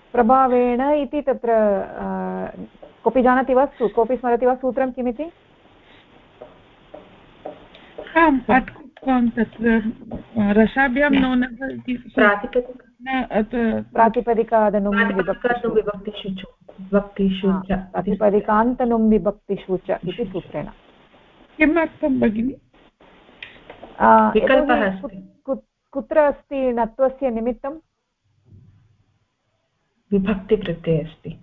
प्रभावेण इति तत्र कोऽपि जानाति वा, कोऽपि स्मरति वा सूत्रं किमिति? आम् अट्कुप्पां तत्र रसाभ्यां नोनः इति प्रातिपदिकादनुं प्रातिपदिकान्तनुं विभक्तिषु च इति सूत्रेण किमर्थं भगिनि कुत्र अस्ति णत्वस्य निमित्तं विभक्तिप्रत्यये अस्ति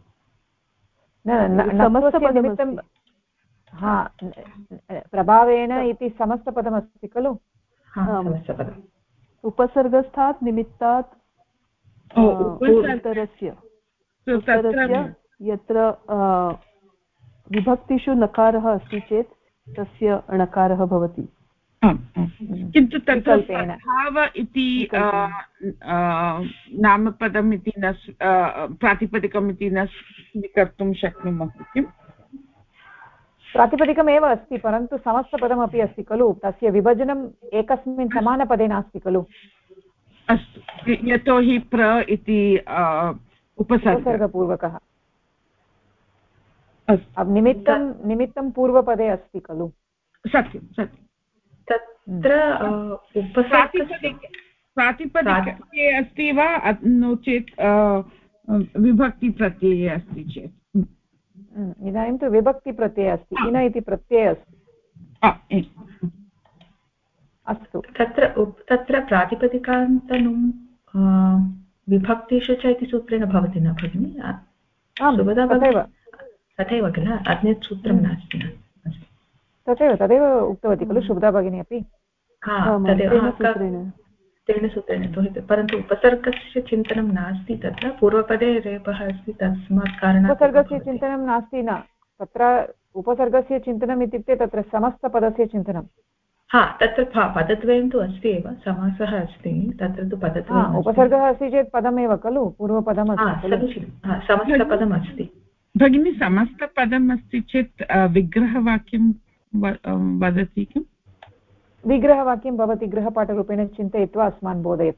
निमित्तं प्रभावेण इति समस्तपदमस्ति खलु उपसर्गस्थात् निमित्तात् उत्तरस्य यत्र विभक्तिषु नकारः अस्ति चेत् तस्य णकारः भवति किन्तु तत्र भाव इति नामपदम् इति न प्रातिपदिकम् इति न स्वीकर्तुं शक्नुमः किम् प्रातिपदिकमेव अस्ति परन्तु समस्तपदमपि अस्ति खलु तस्य विभजनम् एकस्मिन् समानपदे नास्ति खलु अस्तु यतोहि प्र इति उपसर्गपूर्वकः निमित्तं पूर्वपदे अस्ति खलु सत्यं सत्यं तत्र प्रातिपदिके अस्ति वा नो चेत् विभक्तिप्रत्यये अस्ति चेत् इदानीं तु विभक्तिप्रत्यये अस्ति इन इति प्रत्यये अस्ति अस्तु तत्र प्रातिपदिकान्तनुं विभक्तिषु च इति सूत्रेण भवति न भगिनि तथैव किल अन्यत् सूत्रं नास्ति तदेव उक्तवती खलु शुभदा भगिनी अपि तेन सूत्रेण परन्तु उपसर्गस्य चिन्तनं नास्ति तत्र पूर्वपदे रेपः अस्ति तस्मात् कारणात् उपसर्गस्य चिन्तनं नास्ति न तत्र उपसर्गस्य चिन्तनम् इत्युक्ते तत्र समस्तपदस्य चिन्तनं तत्र पदद्वयं तु अस्ति एव समासः अस्ति तत्र तु पदद्वयम् उपसर्गः अस्ति चेत् पदमेव खलु पूर्वपदम् समस्तपदम् अस्ति भगिनी समस्तपदम् अस्ति चेत् विग्रहवाक्यं वदति किम् विग्रहवाक्यं भवति गृहपाठरूपेण चिन्तयित्वा अस्मान् बोधयतु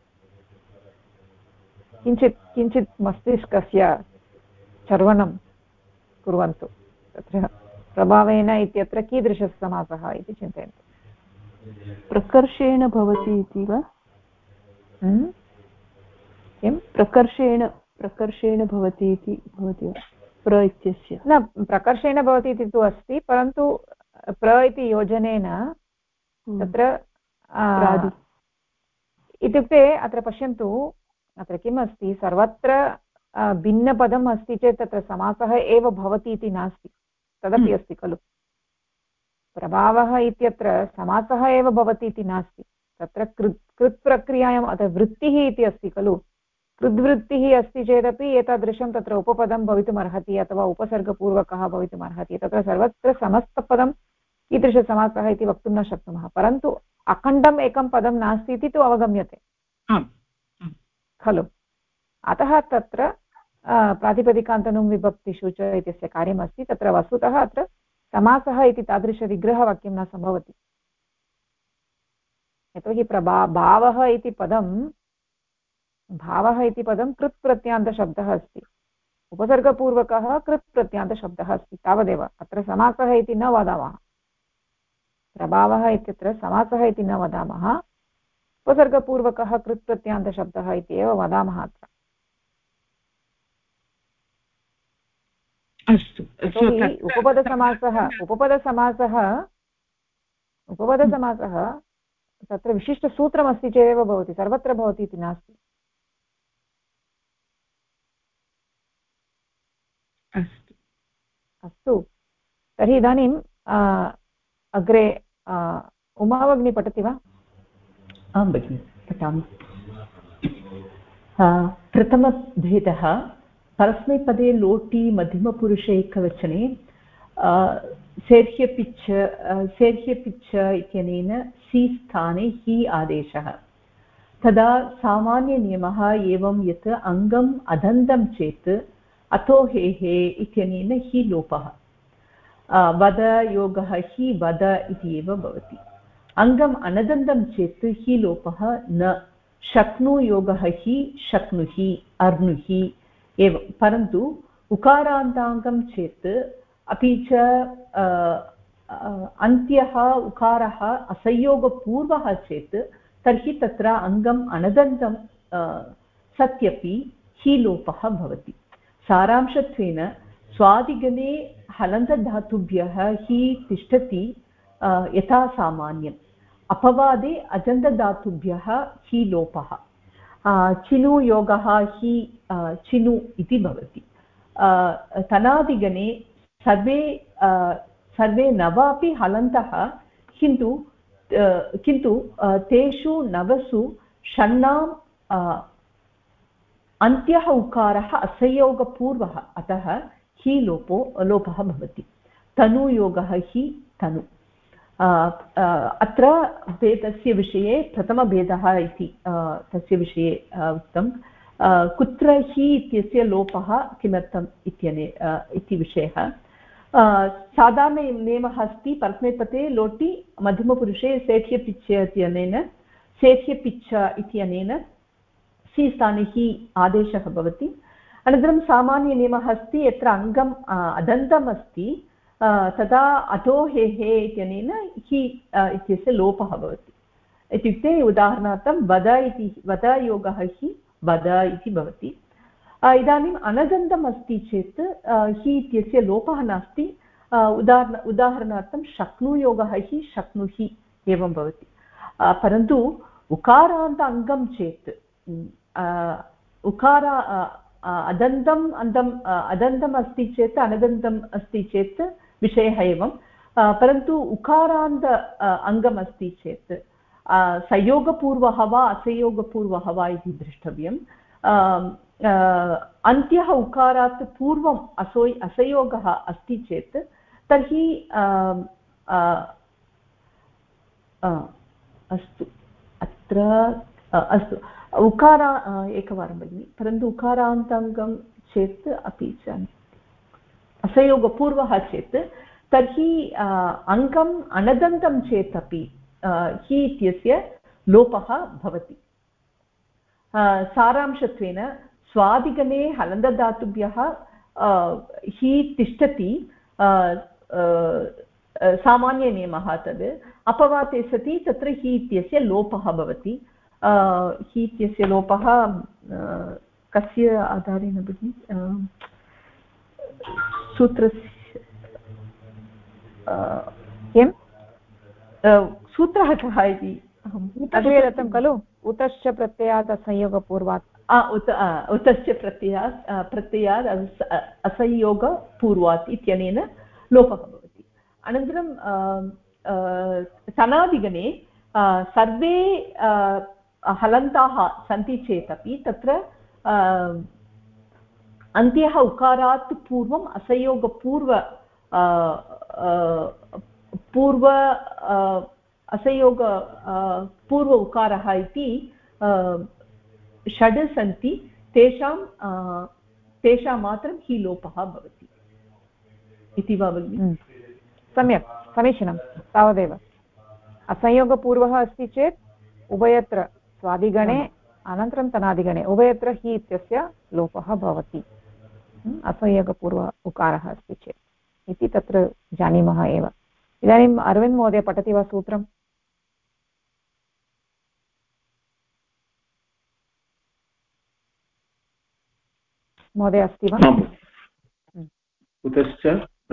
किञ्चित् मस्तिष्कस्य चर्वनं कुर्वन्तु तत्र प्रभावेन इत्यत्र कीदृशसमासः इति चिन्तयन्तु प्रकर्षेण भवति इति वा किं प्रकर्षेण भवति इति भवति वा प्र इत्यस्य न प्रकर्षेण भवति इति तु अस्ति परन्तु प्र इति योजनेन तत्र इत्युक्ते अत्र पश्यन्तु अत्र किम् अस्ति सर्वत्र भिन्नपदम् अस्ति चेत् तत्र समासः एव भवति इति नास्ति तदपि अस्ति खलु प्रभावः इत्यत्र समासः एव भवति इति नास्ति तत्र कृत् प्रक्रियायाम् अत्र वृत्तिः इति अस्ति खलु कृद्वृत्तिः अस्ति चेदपि एतादृशं तत्र उपपदं भवितुमर्हति अथवा उपसर्गपूर्वकः भवितुमर्हति तत्र सर्वत्र समस्तपदं कीदृशसमासः इति वक्तुं न शक्नुमः परन्तु अखण्डम् एकं पदं नास्ति इति तु अवगम्यते खलु अतः तत्र प्रातिपदिकान्तनुं विभक्तिषु च इत्यस्य कार्यमस्ति तत्र वस्तुतः अत्र समासः इति तादृशविग्रहवाक्यं न सम्भवति यतोहि भावः इति पदं कृत् प्रत्यान्तशब्दः अस्ति उपसर्गपूर्वकः कृत् प्रत्यान्तशब्दः अस्ति तावदेव अत्र समासः इति न वदामः प्रभावः इत्यत्र समासः इति न वदामः उपसर्गपूर्वकः कृत् प्रत्यान्तशब्दः इति एव वदामः अत्र अस्तु उपपदसमासः तत्र विशिष्टसूत्रमस्ति चेदेव भवति सर्वत्र भवति इति नास्ति अस्तु तर्हि इदानीं अग्रे उमा भगिनी पठति वा आं भगिनि पठामि प्रथमभेदः परस्मैपदे लोटि मध्यमपुरुषे एकवचने सेर्ह्यपिच्छ इत्यनेन सि स्थाने हि आदेशः तदा सामान्यनियमः एवं यत् अङ्गम् अदन्तं चेत् अतो हेहे इत्यनेन हि लोपः वद योगः हि वद इति एव भवति अङ्गम् अनदन्तं चेत् हि लोपः न शक्नु योगः हि शक्नुहि अर्नुहि एवं परन्तु उकारान्ताङ्गं चेत् अपि च अन्त्यः उकारः असंयोगपूर्वः चेत् तर्हि तत्र अङ्गम् अनदन्तं सत्यपि हि लोपः भवति। सारांशत्वेन स्वादिगणे हलन्तधातुभ्यः हि तिष्ठति यथा सामान्यम्, अपवादे अजन्तधातुभ्यः हि लोपः। चिनु योगः हि चिनु इति भवति। तनादिगणे सर्वे नवापि हलन्तः, किन्तु तेषु नवसु षण्णाम् अन्त्यः उकारः असंयोगपूर्वः, अतः हि लोपः भवति। तनुयोगः हि तनु। अत्र भेदस्य विषये प्रथमभेदः इति तस्य विषये उक्तं। कुत्र हि इत्यस्य लोपः किमर्थम् इति विषयः। साधारणनियमः अस्ति परस्मैपदे लोटि मध्यमपुरुषे सेठ्यपिच्छ इत्यनेन सि स्थाने हि आदेशः भवति। अनन्तरं सामान्यनियमः अस्ति यत्र अङ्गम् अदन्तम् अस्ति तदा अतो हे इत्यनेन हि इत्यस्य लोपः भवति। इत्युक्ते उदाहरणार्थं वद योगः हि वद इति भवति। इदानीम् अनदन्तम् अस्ति चेत् हि इत्यस्य लोपः नास्ति। उदाहरणार्थं शक्नुयोगः हि शक्नुहि एवं भवति। परन्तु उकारान्त अङ्गं चेत् उकार अदन्तम् अस्ति चेत् अनदन्तम् अस्ति चेत् विषयः एवं। परन्तु उकारान्त अङ्गम् अस्ति चेत् संयोगपूर्वः वा असंयोगपूर्वः वा इति द्रष्टव्यम्। अन्त्यः उकारात् पूर्वम् असंयोगः अस्ति चेत् तर्हि अस्तु अत्र अस्तु एकवारं भगिनि। परन्तु उकारान्ताङ्गं चेत् अपि च असंयोगपूर्वः चेत् तर्हि अङ्गम् अनदन्तं चेत् अपि हि इत्यस्य लोपः भवति। सारांशत्वेन स्वादिगणे हलन्तधातुभ्यः हि तिष्ठति सामान्यनियमः तद्। अपवादे सति तत्र हि इत्यस्य लोपः भवति। हि इत्यस्य लोपः कस्य आधारेण भगिनि? सूत्रस्य किं सूत्रः कः इति अग्रे दत्तं खलु? उतश्च प्रत्ययात् असंयोगपूर्वात्। उतश्च प्रत्ययात् असंयोगपूर्वात् इत्यनेन लोपः भवति। अनन्तरं तनादिगणे सर्वे हलन्ताः सन्ति चेदपि तत्र अन्त्यः उकारात् पूर्वम् असंयोगपूर्व पूर्व उकारः इति षड् सन्ति। तेषां मात्रं हि लोपः भवति इति वा भगिनि? सम्यक्, समीचीनं। तावदेव। असंयोगपूर्वः अस्ति चेत् उभयत्र स्वादिगणे अनन्तरं तनादिगणे उभयत्र हि इत्यस्य लोपः भवति। असंयोगपूर्व उकारः अस्ति चेत् इति तत्र जानीमः एव। इदानीम् अरविन्द महोदय पठति वा सूत्रम्? महोदय अस्ति वा? कुतश्च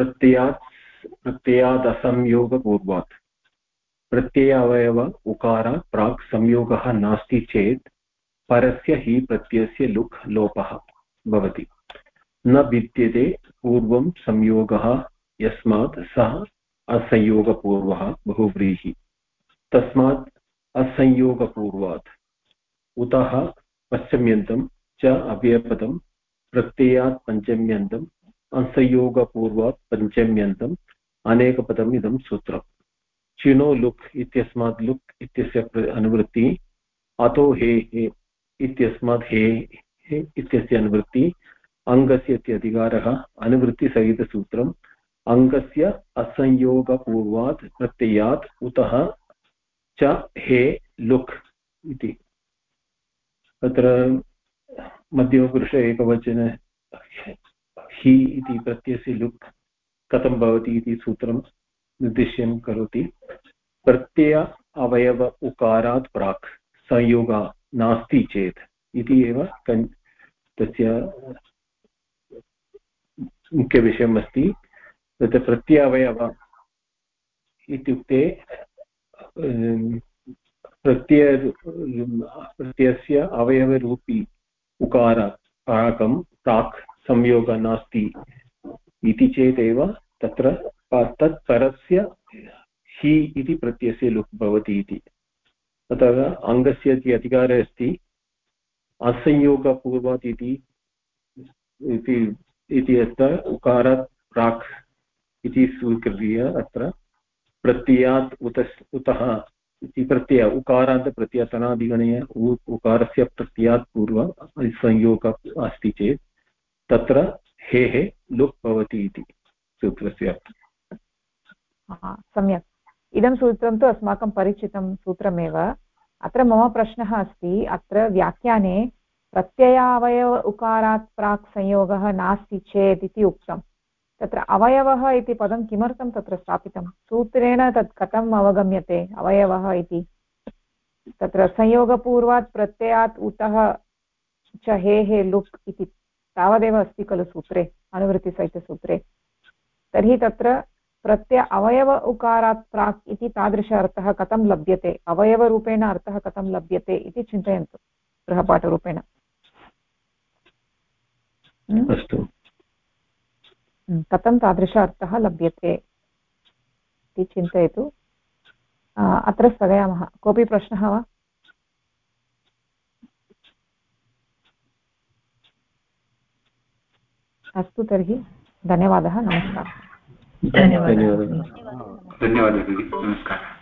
प्रत्ययादसंयोगपूर्वात् प्रत्यय अवयव उकार प्राक् संयोगः नास्ति चेत् परस्य हि प्रत्ययस्य लुक् लोपः भवति। न विद्यते पूर्वं संयोगः यस्मात् सः असंयोगपूर्वः बहुव्रीहि। तस्मात् असंयोगपूर्वात् उतः पश्चिम्यन्तं च अव्ययपदं प्रत्ययात् पञ्चम्यन्तम् असंयोगपूर्वात् पञ्चम्यन्तम् अनेकपदम् इदं सूत्रम्। चिनो लुक् इत्यस्मात् लुक् इत्यस्य अनुवृत्ति, अतो हे इत्यस्मात् हे इत्यस्य अनुवृत्ति, अङ्गस्य इत्यधिकारः अनुवृत्तिसहितसूत्रम्। अङ्गस्य असंयोगपूर्वात् प्रत्ययात् उतः च हे लुक् इति। तत्र मध्यमपुरुषे एकवचन हि इति प्रत्ययस्य लुक् कथं भवति इति सूत्रं निर्दिश्यं करोति। प्रत्यय अवयव उकारात् प्राक् संयोगः नास्ति चेत् इति एव तस्य मुख्यविषयम् अस्ति। तत् प्रत्यय अवयव इत्युक्ते प्रत्ययस्य अवयवरूपी उकारात् प्राक् संयोगः नास्ति इति चेदेव तत्र तत् परस्य हि इति प्रत्ययस्य लुक् भवति इति। अतः अङ्गस्य इति अधिकारः अस्ति असंयोगपूर्वात् इति अत्र उकारात् प्राक् इति स्वीकृत्य अत्र प्रत्ययात् उतः इति प्रत्यय उकारान्त प्रत्ययतनादिगणे उकारस्य प्रत्ययात् पूर्वं संयोगः अस्ति चेत् तत्र हेः लुक् भवति इति सूत्रस्य अर्थः। सम्यक्। इदं सूत्रं तु अस्माकं परिचितं सूत्रमेव। अत्र मम प्रश्नः अस्ति, अत्र व्याख्याने प्रत्ययावयव उकारात् प्राक् संयोगः नास्ति चेत् इति उक्तं। तत्र अवयवः इति पदं किमर्थं तत्र स्थापितं? सूत्रेण तत् कथम् अवगम्यते अवयवः इति? तत्र संयोगपूर्वात् प्रत्ययात् उतः च हेः लुक् इति तावदेव अस्ति खलु सूत्रे, अनुवृत्तिसहितसूत्रे। तर्हि तत्र प्रत्यय अवयव उकारात् प्राक् इति तादृश अर्थः कथं लभ्यते, अवयवरूपेण अर्थः कथं लभ्यते इति चिन्तयन्तु गृहपाठरूपेण। अस्तु, कथं तादृश अर्थः लभ्यते इति चिन्तयतु। अत्र स्थगयामः। कोऽपि प्रश्नः वा? अस्तु, तर्हि धन्यवादः, नमस्कारः। धन्यवादः, नमस्कारः।